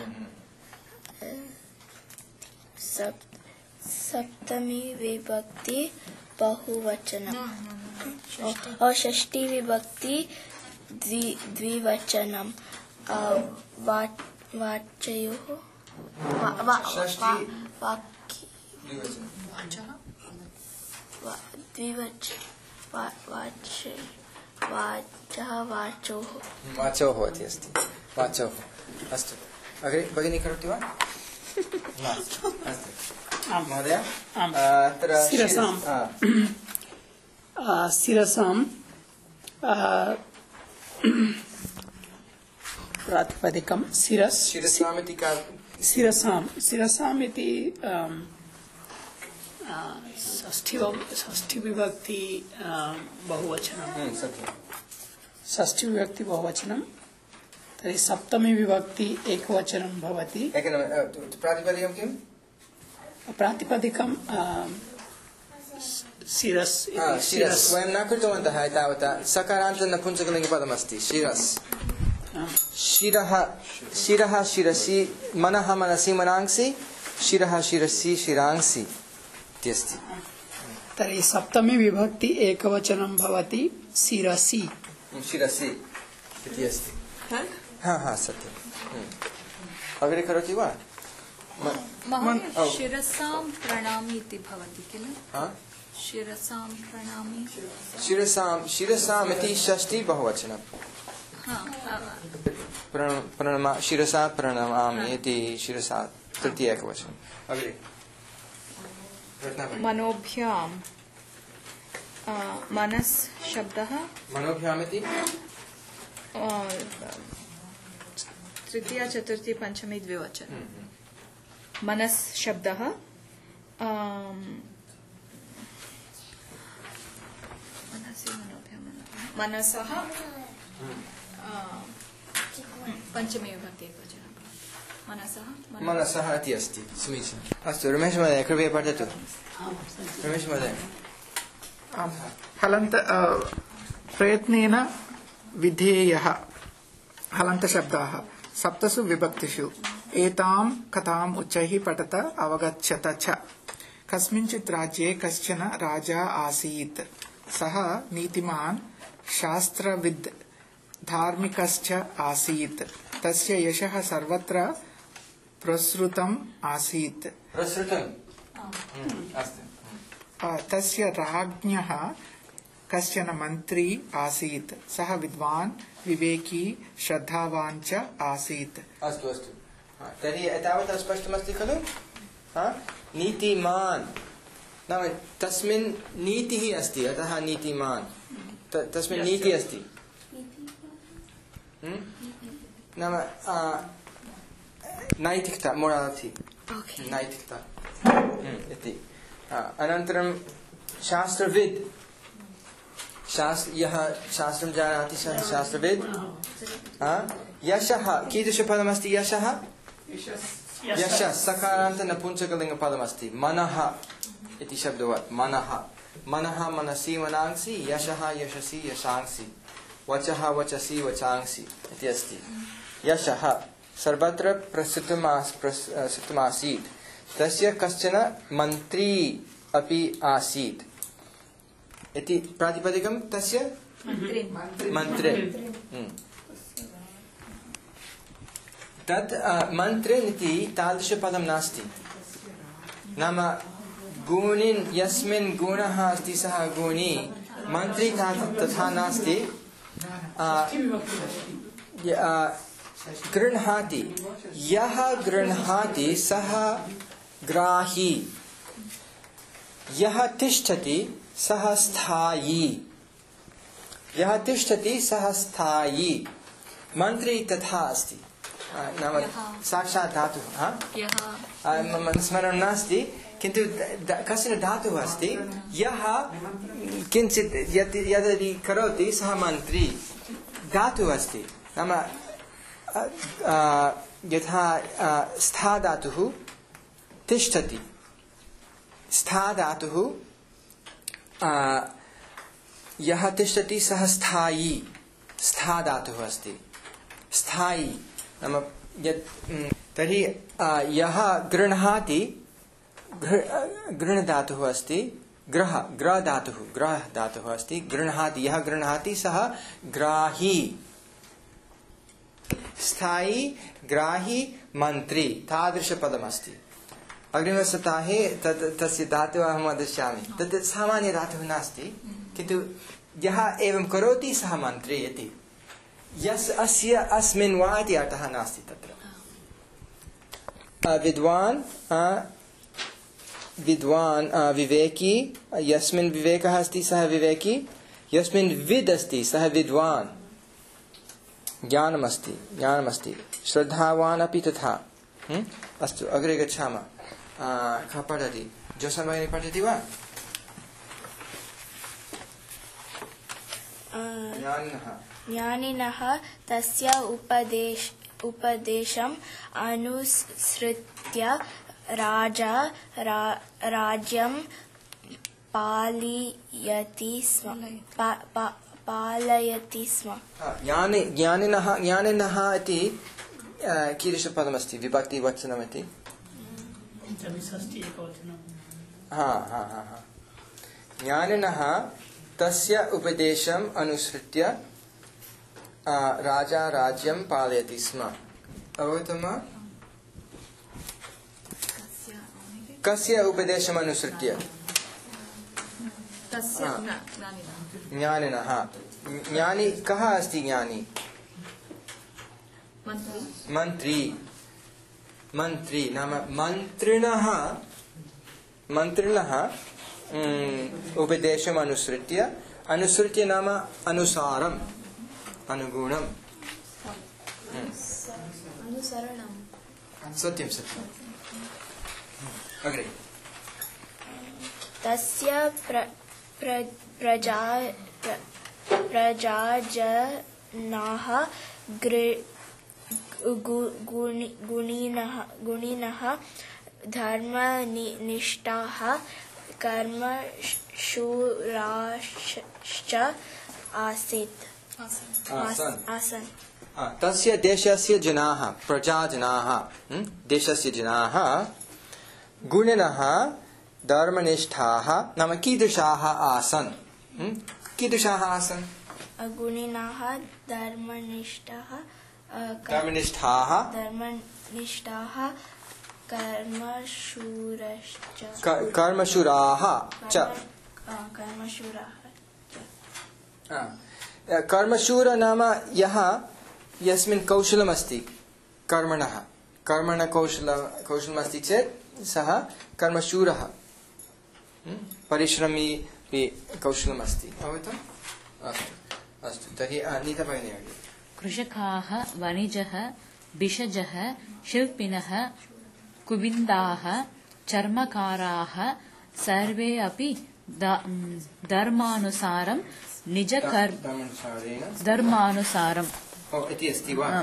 सप्तमी विभक्ति बहुवचनं और षष्ठी विभक्ति द्विवचनं वाचयोः वाचोः इति अस्ति वाचोः अस्तु अग्रे भगिनी करोति वा अस्तु महोदय अत्र शिरसां प्रातिपदिकं शिरसाम् इति षष्ठी विभक्ति बहुवचनं षष्ठी विभक्ति बहुवचनं तर्हि सप्तमी विभक्ति एकवचनं भवति प्रातिपदिकं किं प्रातिपदिकं शिरस् वयं न कृतवन्तः एतावता सकारान्त नपुंसकलिङ्गपदमस्ति शिरस् शिरः शिरसि मनः मनसि मनांसि शिरः शिरसि शिरांसि इति अस्ति तर्हि सप्तमी विभक्ति एकवचनं भवति शिरसि इति अस्ति सत्यम् अग्रे करोति वा शिरसां प्रणामि इति भवति किल शिरसां प्रणामि शिरसाम् इति षष्ठी बहुवचनं शिरसा प्रणमामि इति शिरसा तृतीय एकवचनम् अग्रे मनोभ्यां मनस् शब्दः मनोभ्यामिति तृतीया चतुर्थी पञ्चमी द्विवचनं मनस् शब्दः मनसः पञ्चमी विभक्ति एकवचनं मनसः इति अस्ति समीचीनम् अस्तु रमेश महोदय कृपया पठतु रमेश महोदय हलन्त प्रयत्नेन विधेयः हलन्तशब्दाः सप्तसु विभक्तिषु एतां कथाम् उच्चैः पठत अवगच्छत च कस्मिंश्चित् राज्ये कश्चन राजा आसीत् सः नीतिमान् शास्त्रविद् धार्मिकश्च आसीत् तस्य यशः सर्वत्र प्रसृतम् आसीत् तस्य राज्ञः कश्चन मन्त्री आसीत् सः विद्वान् विवेकी श्रद्धावान् च आसीत् अस्तु तर्हि एतावत् स्पष्टमस्ति खलु नीतिमान् नाम तस्मिन् नीतिः अस्ति अतः नीतिमान् तस्मिन् नीतिः अस्ति नाम नैतिकता मोरालिटी नैतिकता इति अनन्तरं शास्त्रविद् यः शास्त्रं जानाति सः शास्त्रविद् यशः कीदृशपदमस्ति यशः यशः सकारान्त नपुंसकलिङ्गपदमस्ति मनः इति शब्दवत् मनः मनः मनसि मनांसि यशः यशसि यशांसि वचः वचसि वचांसि इति अस्ति यशः सर्वत्र प्रसिद्धमासीत् तस्य कश्चन मन्त्री अपि आसीत् इति प्रातिपदिकं तस्य मन्त्रे तत् मन्त्रिन् इति तादृशपदं नास्ति नाम गुणिन् यस्मिन् गुणः अस्ति सः गुणी मन्त्री तथा नास्ति गृह्णाति यः गृह्णाति सः ग्राही यः तिष्ठति सः स्थायी यः तिष्ठति सः स्थायी मन्त्री तथा अस्ति नाम साक्षात् धातुः स्मरणं नास्ति किन्तु कश्चन धातुः अस्ति यः किञ्चित् यदि करोति सः मन्त्री धातुः अस्ति नाम यथा स्था धातुः तिष्ठति स्था धातुः यः तिष्ठति सः स्थायी स्था धातुः अस्ति स्थायी नाम तर्हि यः गृह्णाति गृह् धातुः अस्ति ग्रह धातुः अस्ति गृह्णाति यः गृह्णाति सः ग्राही स्थायी ग्राही मन्त्री तादृशपदमस्ति अग्रिमसप्ताहे तस्य धातुः अहं वदिष्यामि तत् सामान्यधातुः नास्ति किन्तु यः एवं करोति सः मन्त्री इति यस् अस्य अस्मिन् वा इति अर्थः नास्ति तत्र विद्वान् विवेकी यस्मिन् विवेकः अस्ति सः विवेकी यस्मिन् विद् अस्ति सः विद्वान् ज्ञानमस्ति श्रद्धावान् अपि तथा अस्तु अग्रे गच्छामः कः पठति जोसा भगिनी पठति वा ज्ञानिनः तस्य उपदेशम् अनुसृत्य राजा राज्यं पालयति स्म ज्ञानिनः इति कीदृशपदमस्ति विभक्तिवचनमिति ज्ञानिनः तस्य उपदेशम् अनुसृत्य राजा राज्यं पालयति स्म अवगतं वा कस्य उपदेशम् अनुसृत्य ज्ञानिनः ज्ञानी कः अस्ति ज्ञानी मन्त्री नाम मन्त्रिणः उपदेशम् अनुसृत्य नाम अनुसारम् अनुगुणम् सत्यं अग्रे तस्य प्रजाजनाः गुणिनः धर्मनिष्ठाः कर्मशूराश्च आसन् तस्य देशस्य जनाः प्रजाजनाः देशस्य जनाः गुणिनः धर्मनिष्ठाः नाम कीदृशाः आसन् गुणिनः धर्मनिष्ठाः कर्मशूराः च कर्मशूर नाम यस्मिन् कौशलमस्ति कर्मणः कौशलमस्ति चेत् सः कर्मशूरः परिश्रमी कौशलमस्ति अवगतम् अस्तु तर्हि नीता भगिनी कृषकाः वणिजः भिषजः शिल्पिनः कुविन्दाः चर्मकाराः सर्वे अपि धर्मानुसारं धर्मानुसारं इति अस्ति वा?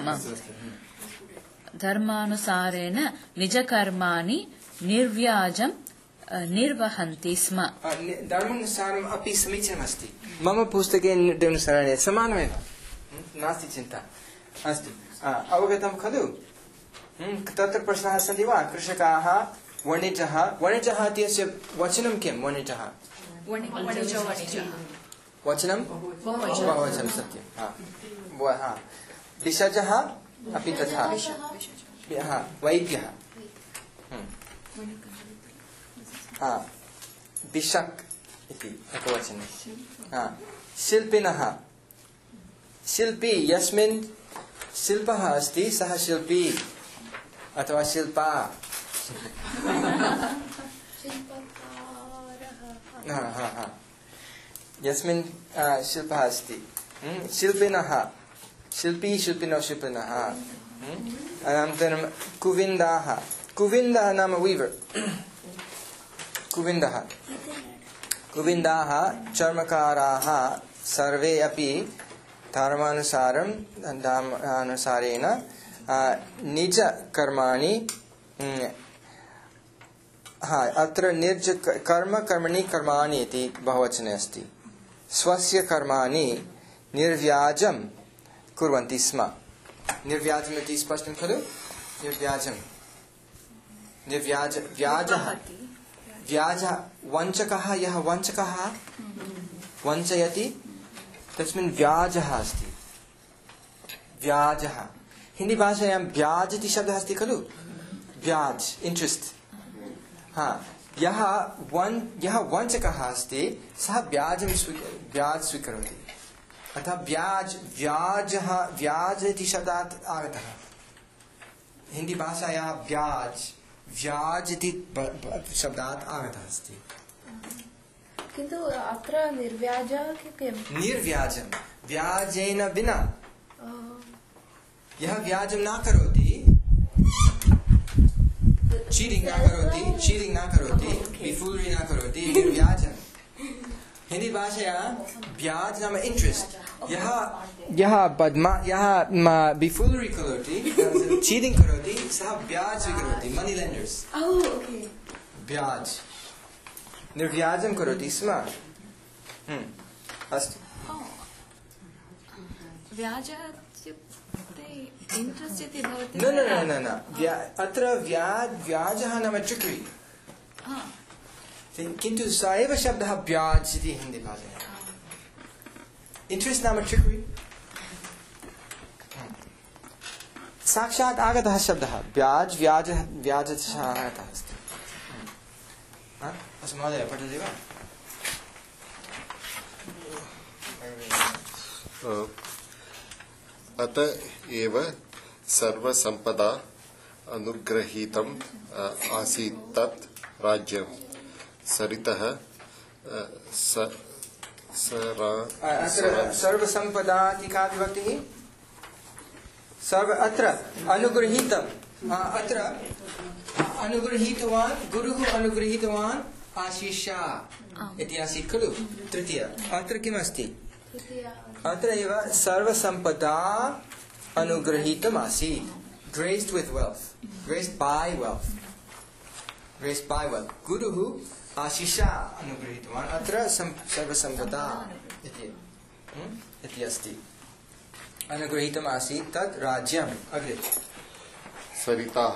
धर्मानुसारेण निजकर्माणि निर्व्याजं निर्वहन्ति स्म। धर्मानुसारम् अपि समीचीनमस्ति। मम पुस्तके अनुसारेण समानमेव, नास्ति चिन्ता। अस्तु, अवगतं खलु? तत्र प्रश्नाः सन्ति वा? कृषकाः, वणिजः। वणिजः इत्यस्य वचनं किं? वणिजः वचनं बहुवचनं, सत्यं। भिषजः अपि तथा। वैद्यः, भिषक् इति एकवचने। शिल्पिनः, शिल्पी, यस्मिन् शिल्पः अस्ति सः शिल्पी अथवा शिल्पा। यस्मिन् शिल्पः अस्ति। शिल्पिनः, शिल्पी, शिल्पिनो, शिल्पिनः। अनन्तरं कुविन्दाः। कुविन्दः नाम वीवर्। कुविन्दः, कुविन्दाः चर्मकाराः सर्वे अपि धर्मानुसारेण निजकर्माणि, अत्र निर्ज कर्म कर्मणि कर्माणि इति बहुवचने अस्ति, स्वस्य कर्माणि निर्व्याजं कुर्वन्ति स्म। निर्व्याजम् इति स्पष्टं खलु? निर्व्याजं, व्याजः, व्याजः वञ्चकः, यः वञ्चकः वञ्चयति तस्मिन् व्याजः अस्ति। व्याजः, हिंदी भाषायां ब्याज इति शब्दः अस्ति खलु? ब्याज, इण्ट्रेस्ट्। यः वञ्चकः अस्ति सः ब्याज स्वीकरोति। अतः व्याज इति शब्दात् आगतः। हिंदी भाषायाः व्याज इति शब्दात् आगतः अस्ति। किन्तु अत्र निर्व्याजः किं? निर्व्याजं, व्याजेन विना। यः व्याजं न करोति, चीटिंग न करोति, बिफूलरी न करोति, निर्व्याजं। हिंदी भाषाया ब्याज नाम इंटरेस्ट। यः बिफूलरी करोति, चीटिंग करोति, सः ब्याज स्वीकरोति। मनी लेंडर्स, ब्याज, निर्व्याजं करोति स्म। अस्तु। व्याजः इत्युक्ते इण्ट्रेस्ट् इति भवति? न, अत्र व्याजः नाम ट्रिकरी। किन्तु स एव शब्दः ब्याज इति हिंदी भाषायां। इण्ट्रेस्ट् नाम ट्रिकरी। साक्षात् आगतः शब्दः ब्याज, व्याजतः आगतः अस्ति। अस्तु महोदय, पठति वा? अत एव सर्वसम्पदा अनुग्रहीतम् आसीत् तत् राज्यं सरितः सर्वसम्पदा इति का विभक्तिः? अत्र अनुगृहीतम्, अत्र अनुगृहीतवान्, गुरुः अनुगृहीतवान् आशिषा इति आसीत् खलु? तृतीय। अत्र किमस्ति? अत्र एव सर्वसम्पदा अनुगृहीतम् आसीत्। graced with wealth, graced by wealth, graced by wealth. गुरुः आशिषा अनुगृहीतवान्। अत्र सर्वसम्पदा इति अस्ति। अनुगृहीतम् आसीत् तत् राज्यम्। अग्रे सरितः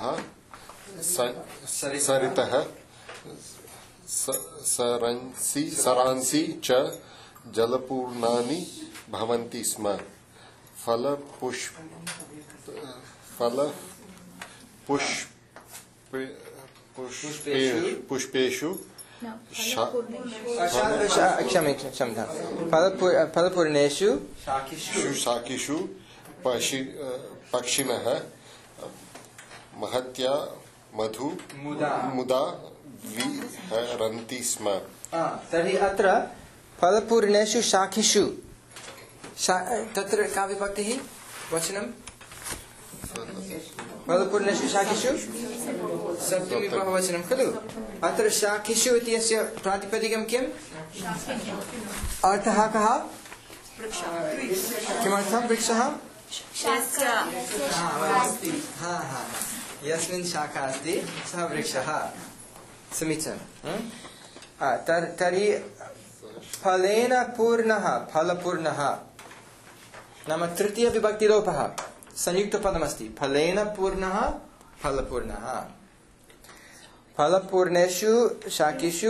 सरांसि च जलपूर्णानि भवन्ति स्म। पुष्पेषु फलपूर्णेषु शाखिषु पक्षिणः महत्या मुदा विहरन्ति स्म। तर्हि अत्र फलपूर्णेषु शाखिषु, तत्र का विभक्तिः? वचनं फलपूर्णेषु शाखिषु सप्तमी बहुवचनं खलु? अत्र शाखिषु इत्यस्य प्रातिपदिकं किम्? अर्थः कः? किमर्थं वृक्षः? यस्मिन् शाखा अस्ति सः वृक्षः समीचीनं तर्हि फलेन पूर्णः फलपूर्णः नाम तृतीय विभक्तिलोपः संयुक्तपदमस्ति फलेन पूर्णः फलपूर्णः फलपूर्णेषु शाकेषु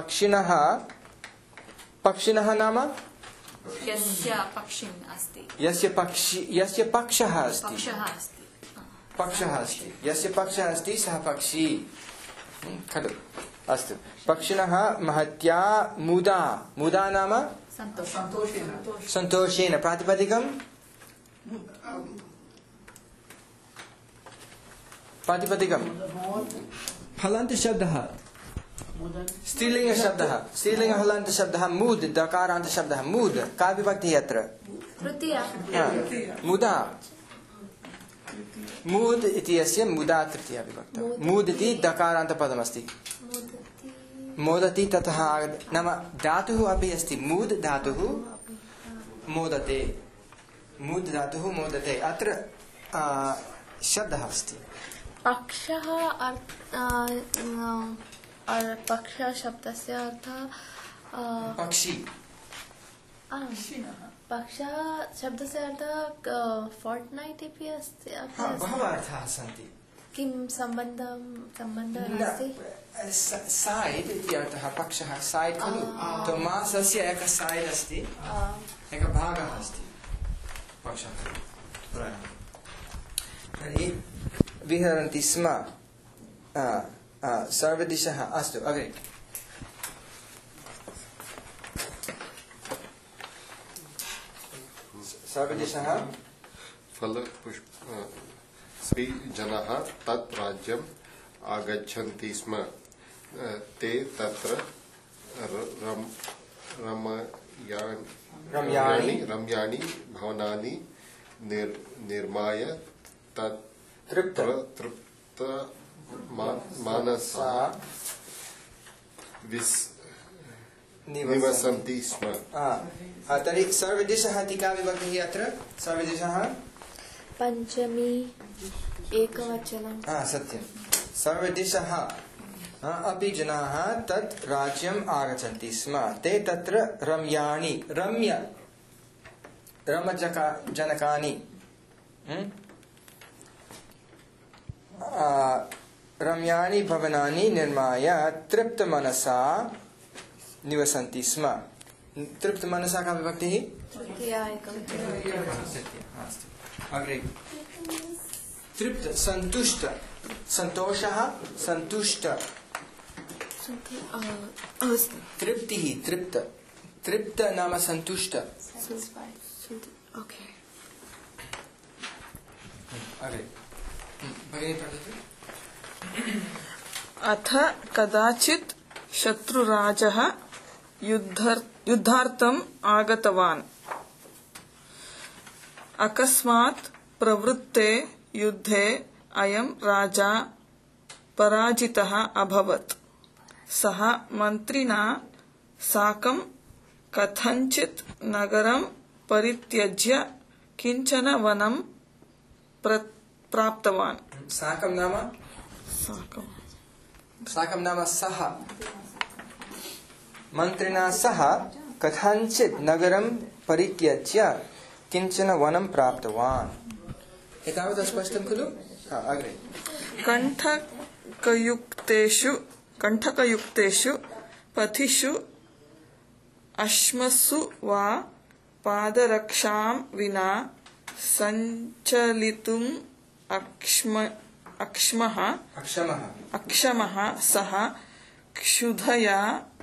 पक्षिणः नाम यस्य पक्षिन् अस्ति यस्य पक्षः अस्ति यस्य पक्षः अस्ति सः पक्षी खलु अस्तु पक्षिणः महत्या मुदा नाम सन्तोषेण प्रातिपदिकं हलन्तशब्दः स्त्रीलिङ्गशब्दः हलन्तशब्दः मूद् दकारान्तशब्दः मूद् का विभक्तिः अत्र मुदा मूद् इति अस्य मुदा तृतीया विभक्तिः मूद् इति दकारान्तपदमस्ति मोदति ततः नाम धातुः अपि अस्ति मूद् धातुः मोदते अत्र शब्दः अस्ति पक्षः पक्ष शब्दस्य अर्थः पक्षी पक्षः शब्दस्य अर्थः फोर्टनाइट इति अस्ति बहवः अर्थाः सन्ति किं सम्बन्धः अस्ति साइड इति अर्थः पक्षः साइड खलु तो मासस्य एकः साइड अस्ति एकः भागः अस्ति पक्षः तर्हि विहरन्ति स्म सर्वदिशः अस्तु अग्रे सर्वदिशः स्त्रीजनाः तत् राज्यम् आगच्छन्ति स्म ते तत्र रम्याणि भवनानि निर्माय तृप्त मानसा निवसन्ति स्म तर्हि सर्वदिशः इति का विभक्तिः अत्र सर्वदिशः पञ्चमी एकवचनं सत्यं सर्वदिशः अपि जनाः तत् राज्यम् आगच्छन्ति स्म ते तत्र रमजनकानि रम्याणि भवनानि निर्माय तृप्तमनसा निवसन्ति स्म तृप्तमनसा का विभक्तिः अग्रे तृप्त सन्तुष्ट सन्तोषः सन्तुष्ट तृप्तिः तृप्त नाम सन्तुष्ट अग्रे अथ कदाचित् शत्रुराजः युद्धार्थम् आगतवान् अकस्मात् प्रवृत्ते युद्धे अयं राजा पराजितः अभवत् सः मन्त्रिणा साकं कथञ्चित् नगरं परित्यज्य किञ्चन वनं प्राप्तवान् साकं नाम सः मन्त्रिणा सह कथञ्चित् नगरं परित्यज्य किञ्चन वनं प्राप्तवान् एतावत् स्पष्टं खलु अग्रे कण्ठकयुक्तेषु पथिषु अश्मसु वा पादरक्षां विना सञ्चलितुम् अक्षमः सः क्षुधया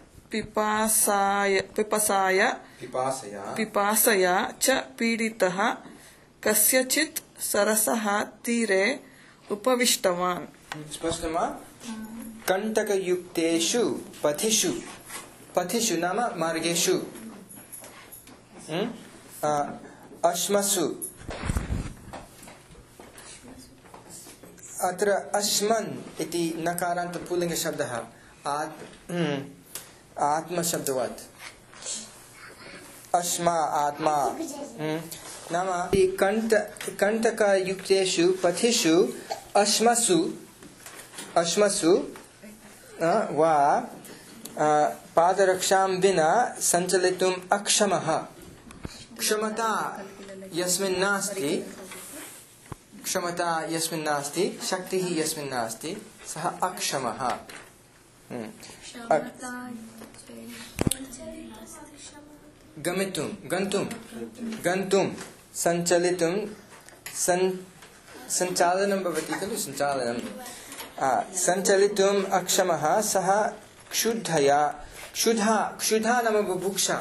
पिपासया च पीडितः कस्यचित् सरसः तीरे उपविष्टवान् स्पष्टमा कण्टकयुक्तेषु पथिषु नाम मार्गेषु अश्मसु अत्र अश्मन् इति नकारान्त पुल्लिङ्ग शब्दः आत्मशब्दवत् अश्मा आत्मा नाम कण्टकयुक्तेषु पथिषु अश्मसु वा पादरक्षां विना सञ्चलितुम् अक्षमः। क्षमता यस्मिन् नास्ति, शक्तिः यस्मिन् नास्ति, सः अक्षमः। गन्तुं सञ्चलितुं सञ्चालनं भवति खलु, सञ्चलितुम् अक्षमः। सः क्षुधा नाम बुभुक्षा,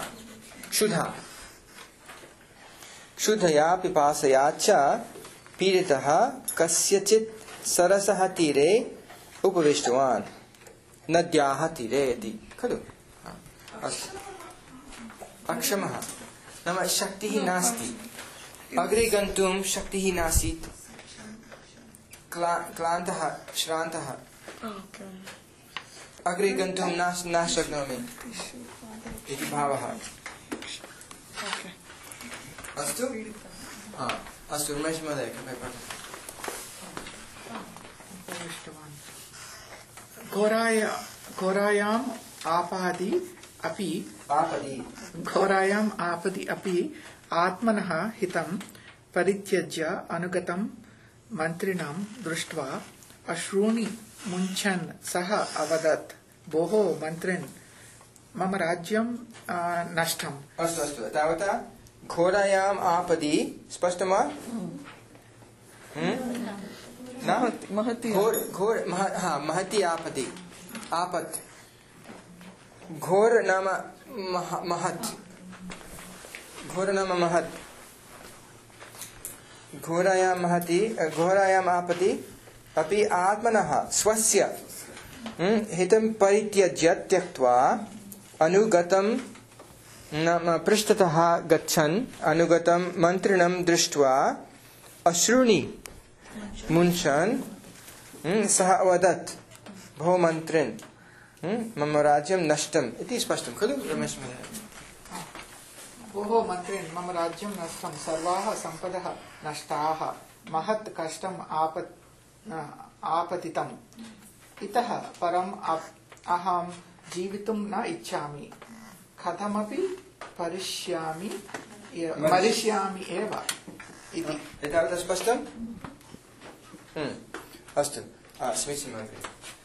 क्षुधया पिपासया च पीडितः कस्यचित् सरसः तीरे उपविष्टवान्, नद्याः तीरे इति खलु। अस्तु, अक्षमः नाम शक्तिः नास्ति, अग्रे गन्तुं शक्तिः नासीत्, क्लान्तः श्रान्तः, अग्रे गन्तुं न शक्नोमि इति भावः। अस्तु, अस्तु, रमेश महोदय घोरायाम् आपदि अपि आत्मनः हितं परित्यज्य अनुगतं मन्त्रिणं दृष्ट्वा अश्रूणि मुञ्चन् सः अवदत्, भोः मन्त्रिन्, मम राज्यं नष्टम्। अस्तु, तावता घोरायाम् आपदि स्पष्टं वा? महती आपत्। घोर नाम महत्। घोरायाम् आपदि अपि आत्मनः स्वस्य हितं परित्यज्य त्यक्त्वा अनुगतं नाम पृष्ठतः गच्छन् अनुगतं मन्त्रिणं दृष्ट्वा अश्रूणि मुञ्चन् सः अवदत्, भो मन्त्रिन्, मम राज्यं नष्टम् इति स्पष्टं खलु रमेश महोदय? भोः मन्त्रिन्, मम राज्यं नष्टं, सर्वाः सम्पदः नष्टाः, महत् कष्टम् आपतितम्, इतः परम् अहं जीवितुं न इच्छामि, कथमपि मरिष्यामि एव इति। एतावत् स्पष्टम्? अस्तु, समीचीनं महोदय।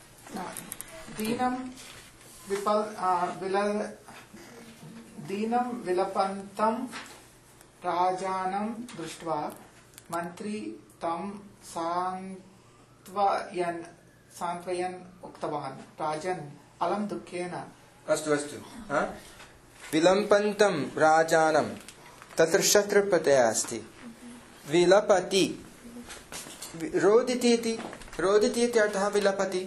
दीनं विलपन्तं राजानं दृष्ट्वा मन्त्री तं सान्त्वयन् उक्तवान्, राजन्, अलं दुःखेन। अस्तु, विलम्पन्तं राजानं, तत्र शत्रुप्रत्ययः अस्ति। विलपति, रोदिति इति अर्थः विलपति।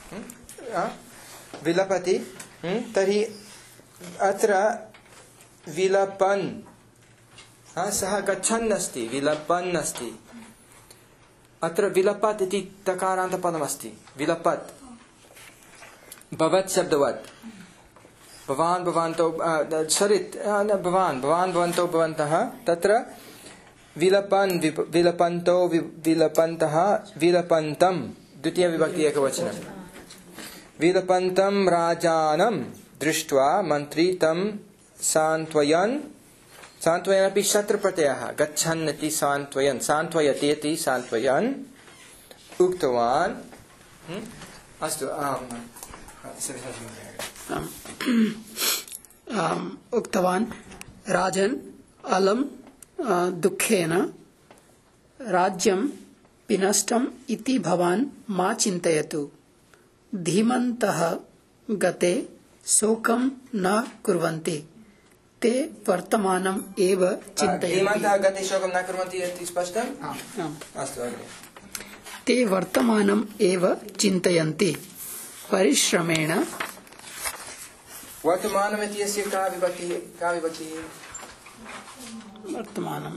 तर्हि अत्र विलपन्, सः गच्छन् अस्ति, विलपन् अस्ति। अत्र विलपत् इति तकारान्तपदमस्ति। विलपत् भवत् शब्दवत्, भवन्तः, तत्र विलपन्, विलपन्तौ, विलपन्तः, विलपन्तं, द्वितीया विभक्ति एकवचनं। विलपन्तं राजानं दृष्ट्वा मन्त्री तं सान्त्वयन् अपि शत्रुप्रत्ययः, गच्छन् इति सान्त्वयति इति सान्त्वयन् उक्तवान्। अस्तु, उक्तवान्, राजन्, अलं दुःखेन राज्यं विनष्टम् इति भवान् मा चिन्तयतु, धीमन्तः गते शोकं न कुर्वन्ति, ते वर्तमानम् एव चिन्तयन्ति। धीमन्तः गते शोकं न कुर्वन्ति इति स्पष्टम्? अस्तु, ते वर्तमानम् एव चिन्तयन्ति, परिश्रमेण। वर्तमानम् इत्यस्य का विभक्तिः? वर्तमानं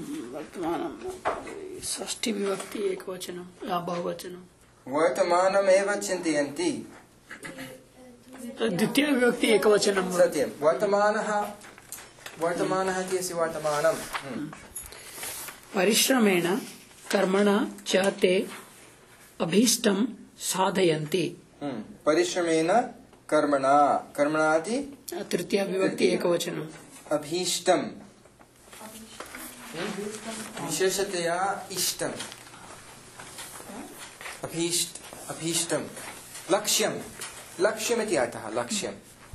षष्ठी विभक्ति एकवचनं बहुवचनं। वर्तमानमेव चिन्तयन्ति, द्वितीय विभक्ति एकवचनं। सत्यं, वर्तमानः इत्यस्य वर्तमानं। परिश्रमेण कर्मणा च ते अभीष्टं साधयन्ति। परिश्रमेण कर्मणा कर्मणाति तृतीया विभक्ति एकवचनम्। अभीष्टं विशेषतया इष्टम् अभीष्टं लक्ष्यं लक्ष्यमिति अर्थः लक्ष्यम्।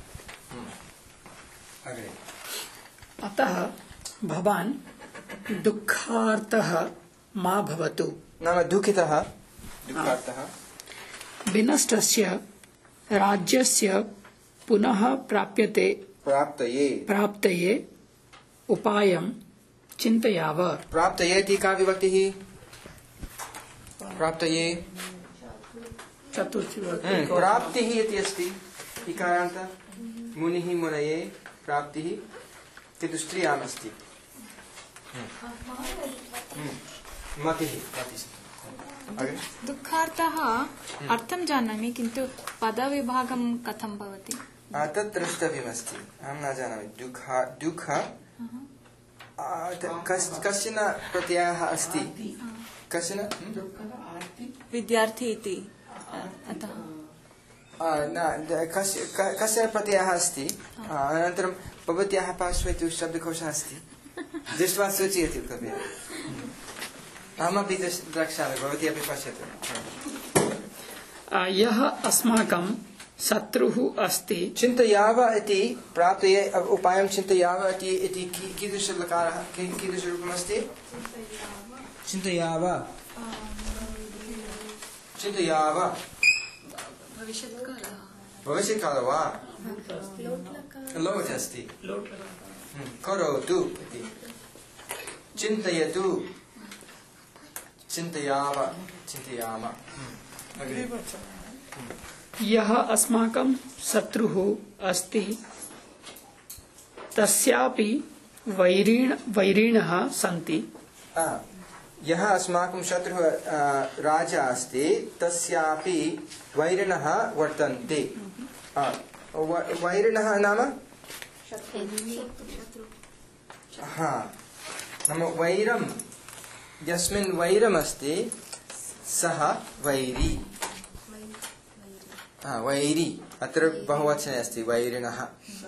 अग्रे अतः भवान् दुःखार्तः मा भवतु। नाम दुःखितः दुःखार्तः विनष्टस्य राज्यस्य पुनः प्राप्तये उपायं चिन्तयाव। प्राप्तये इति का विभक्तिः? प्राप्तये चतुर्थी प्राप्तिः इति अस्ति। इकारान्त मुनिः मुनये प्राप्तिः किन्तु स्त्रियाम् अस्ति। मतिः दुःखार्थः अर्थं जानामि किन्तु पदविभागं कथं भवति तत् द्रष्टव्यमस्ति। अहं न जानामि। दुःख कश्चन प्रत्ययः अस्ति कश्चन विद्यार्थी इति अतः कश्चन प्रत्ययः अस्ति। अनन्तरं भवत्याः पार्श्वे तु शब्दकोशः अस्ति। दृष्ट्वा सूचयति कृपया। अहमपि द्रक्ष्यामि भवती अपि पश्यतु। यः अस्माकं शत्रुः अस्ति चिन्तयाव इति प्राप्तये उपायं चिन्तयाव इति कीदृशलकारः कीदृशरूपमस्ति? चिन्तयाव भविष्यत्कालः वा लोट् अस्ति। करोतु इति चिन्तयतु चिन्तयाम। यः अस्माकं शत्रुः अस्ति तस्यापि वैरिणः सन्ति। यः अस्माकं शत्रुः राजा अस्ति तस्यापि वैरिणः वर्तन्ते। वैरिणः नाम नाम वैरं यस्मिन् वैरमस्ति सः वैरी। वैरी अत्र बहुवचने अस्ति वैरिणः।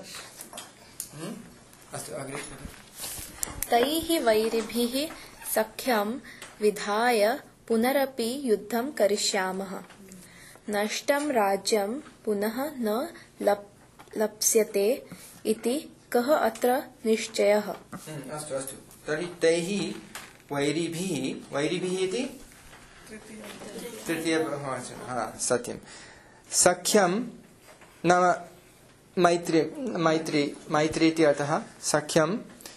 अस्तु अग्रे। तैः वैरिभिः सख्यं विधाय पुनरपि युद्धं करिष्यामः। नष्टं राज्यं पुनः न लप्स्यते इति कः अत्र निश्चयः। अस्तु अस्तु तर्हि तैः वैरिभिः इति तृतीय सत्यं सख्यं नाम मैत्री इति अर्थः। सख्यं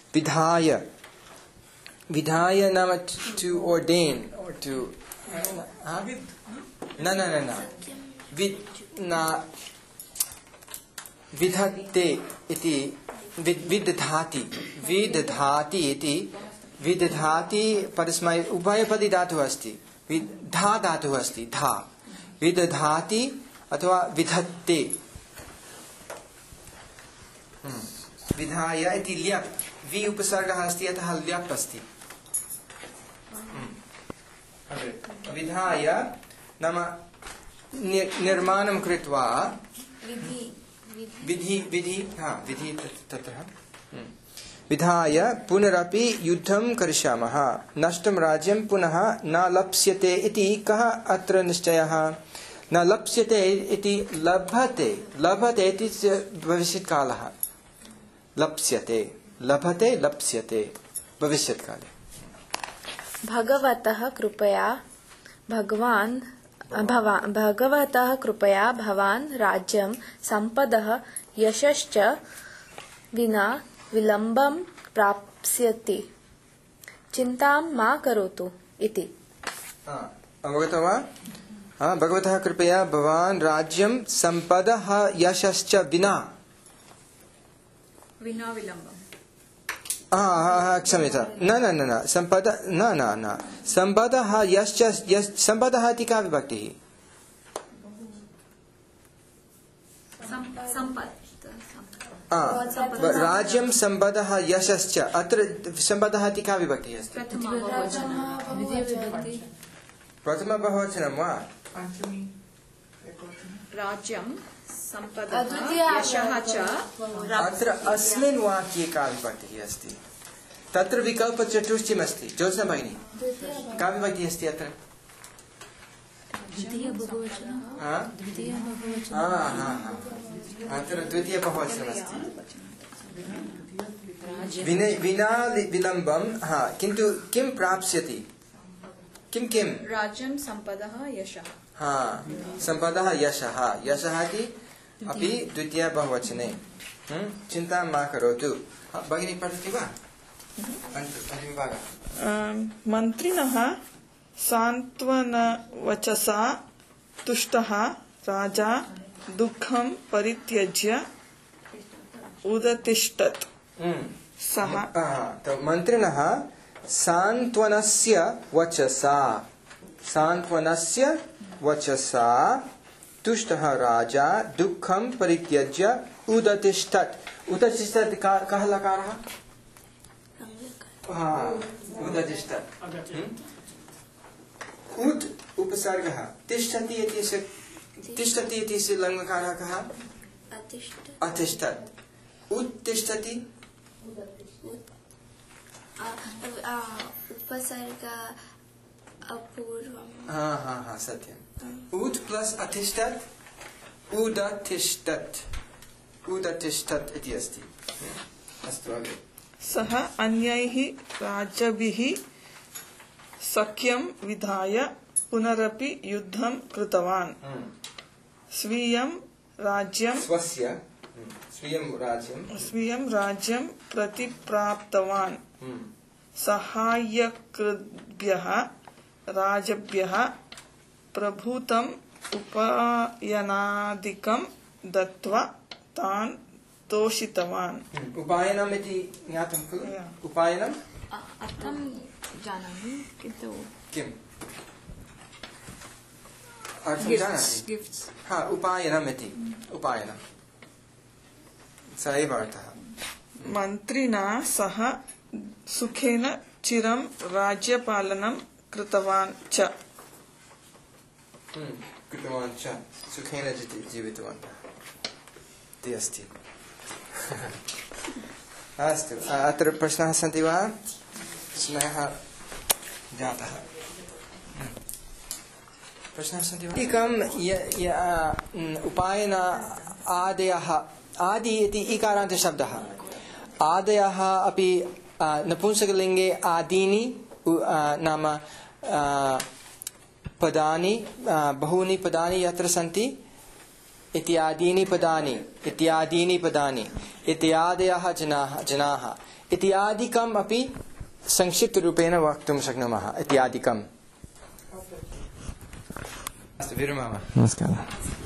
विधाय नाम टू ordain or to विधत्ते इति विदधाति इति विदधाति परस्मै उभयपदी धातुः अस्ति। धा धातुः अस्ति धा विदधाति अथवा विधत्ते। विधाय इति ल्यप् वि उपसर्गः अस्ति अतः ल्यप् अस्ति। विधाय नाम निर्माणं कृत्वा विधि तत्र विधाय पुनरपि युद्धं करिष्यामः। नष्टं राज्यं पुनः न लप्स्यते इति कः अत्र निश्चयः? न लप्स्यते इति लभते इति भविष्यत्कालः। लप्स्यते लप्स्यते भविष्यत्काले। भगवतः कृपया भवान् राज्यं सम्पदः यशश्च विना विलम्बं प्राप्स्यति। चिन्तां मा करोतु इति। अवगतो वा? भगवतः कृपया भवान् राज्यं सम्पदः यशश्च विना विलम्बम्। क्षम्यतां न सम्पदः यश्च सम्पदः इति का विभक्तिः? राज्यं सम्पदः यशश्च अत्र सम्पदः इति का विभक्तिः अस्ति प्रथम बहुवचनं वा पंचमी राज्यं सम्पदः यशः च अत्र अस्मिन् वाक्ये का विभक्तिः अस्ति तत्र विकल्पचतुष्टयम् अस्ति ज्योत्स्ना भगिनी का विभक्तिः अस्ति अत्र अत्र द्वितीय बहुवचनमस्ति विना विलम्बं किन्तु किं प्राप्स्यति किं राज्यं सम्पदः यशः सम्पदः यशः यशः इति अपि द्वितीय बहुवचने चिन्तां मा करोतु भगिनी पठति वा मन्त्रिणः सान्त्वनवचसा तुष्टः राजा दुःखं परित्यज्य उदतिष्ठत् सः मन्त्रिणः सान्त्वनस्य वचसा तुष्टः राजा दुःखं परित्यज्य उदतिष्ठत् उदतिष्ठत् कः लकारः उदतिष्ठत् उत् उपसर्गः तिष्ठति इति लङ्कारः कः अतिष्ठत् उत्तिष्ठति उपसर्ग अपूर्वम् सत्यम् उत् प्लस अतिष्ठत् उदतिष्ठत् इति अस्ति अस्तु अग्रे सः अन्यैः राज्यभिः सख्यं विधाय पुनरपि युद्धं कृतवान् स्वीयं राज्यं प्रतिप्राप्तवान् सहायकृद्भ्यः राजभ्यः प्रभूतम् उपायनादिकं दत्त्वा तान् तोषितवान् उपायनम् इति ज्ञातं खलु उपायनम् अर्थं जानामि किन्तु किम् अर्थं जानाति उपायनम् इति उपायनं स एव अर्थः मन्त्रिणा सह सुखेन चिरं राज्यपालनं कृतवान् च सुखेन जीवितवन्तः इति अस्ति अस्तु अत्र प्रश्नाः सन्ति वा स्नेहः जातः प्रश्नाः सन्ति वा एकम् उपायन आदयः आदि इति इकारान्तशब्दः आदयः अपि नपुंसकलिङ्गे आदीनि नाम पदानि बहूनि पदानि यत्र सन्ति इत्यादीनि पदानि इत्यादयः जनाः इत्यादिकम् अपि संक्षिप्तरूपेण वक्तुं शक्नुमः इत्यादिकम् अस्तु विरमामः नमस्कारः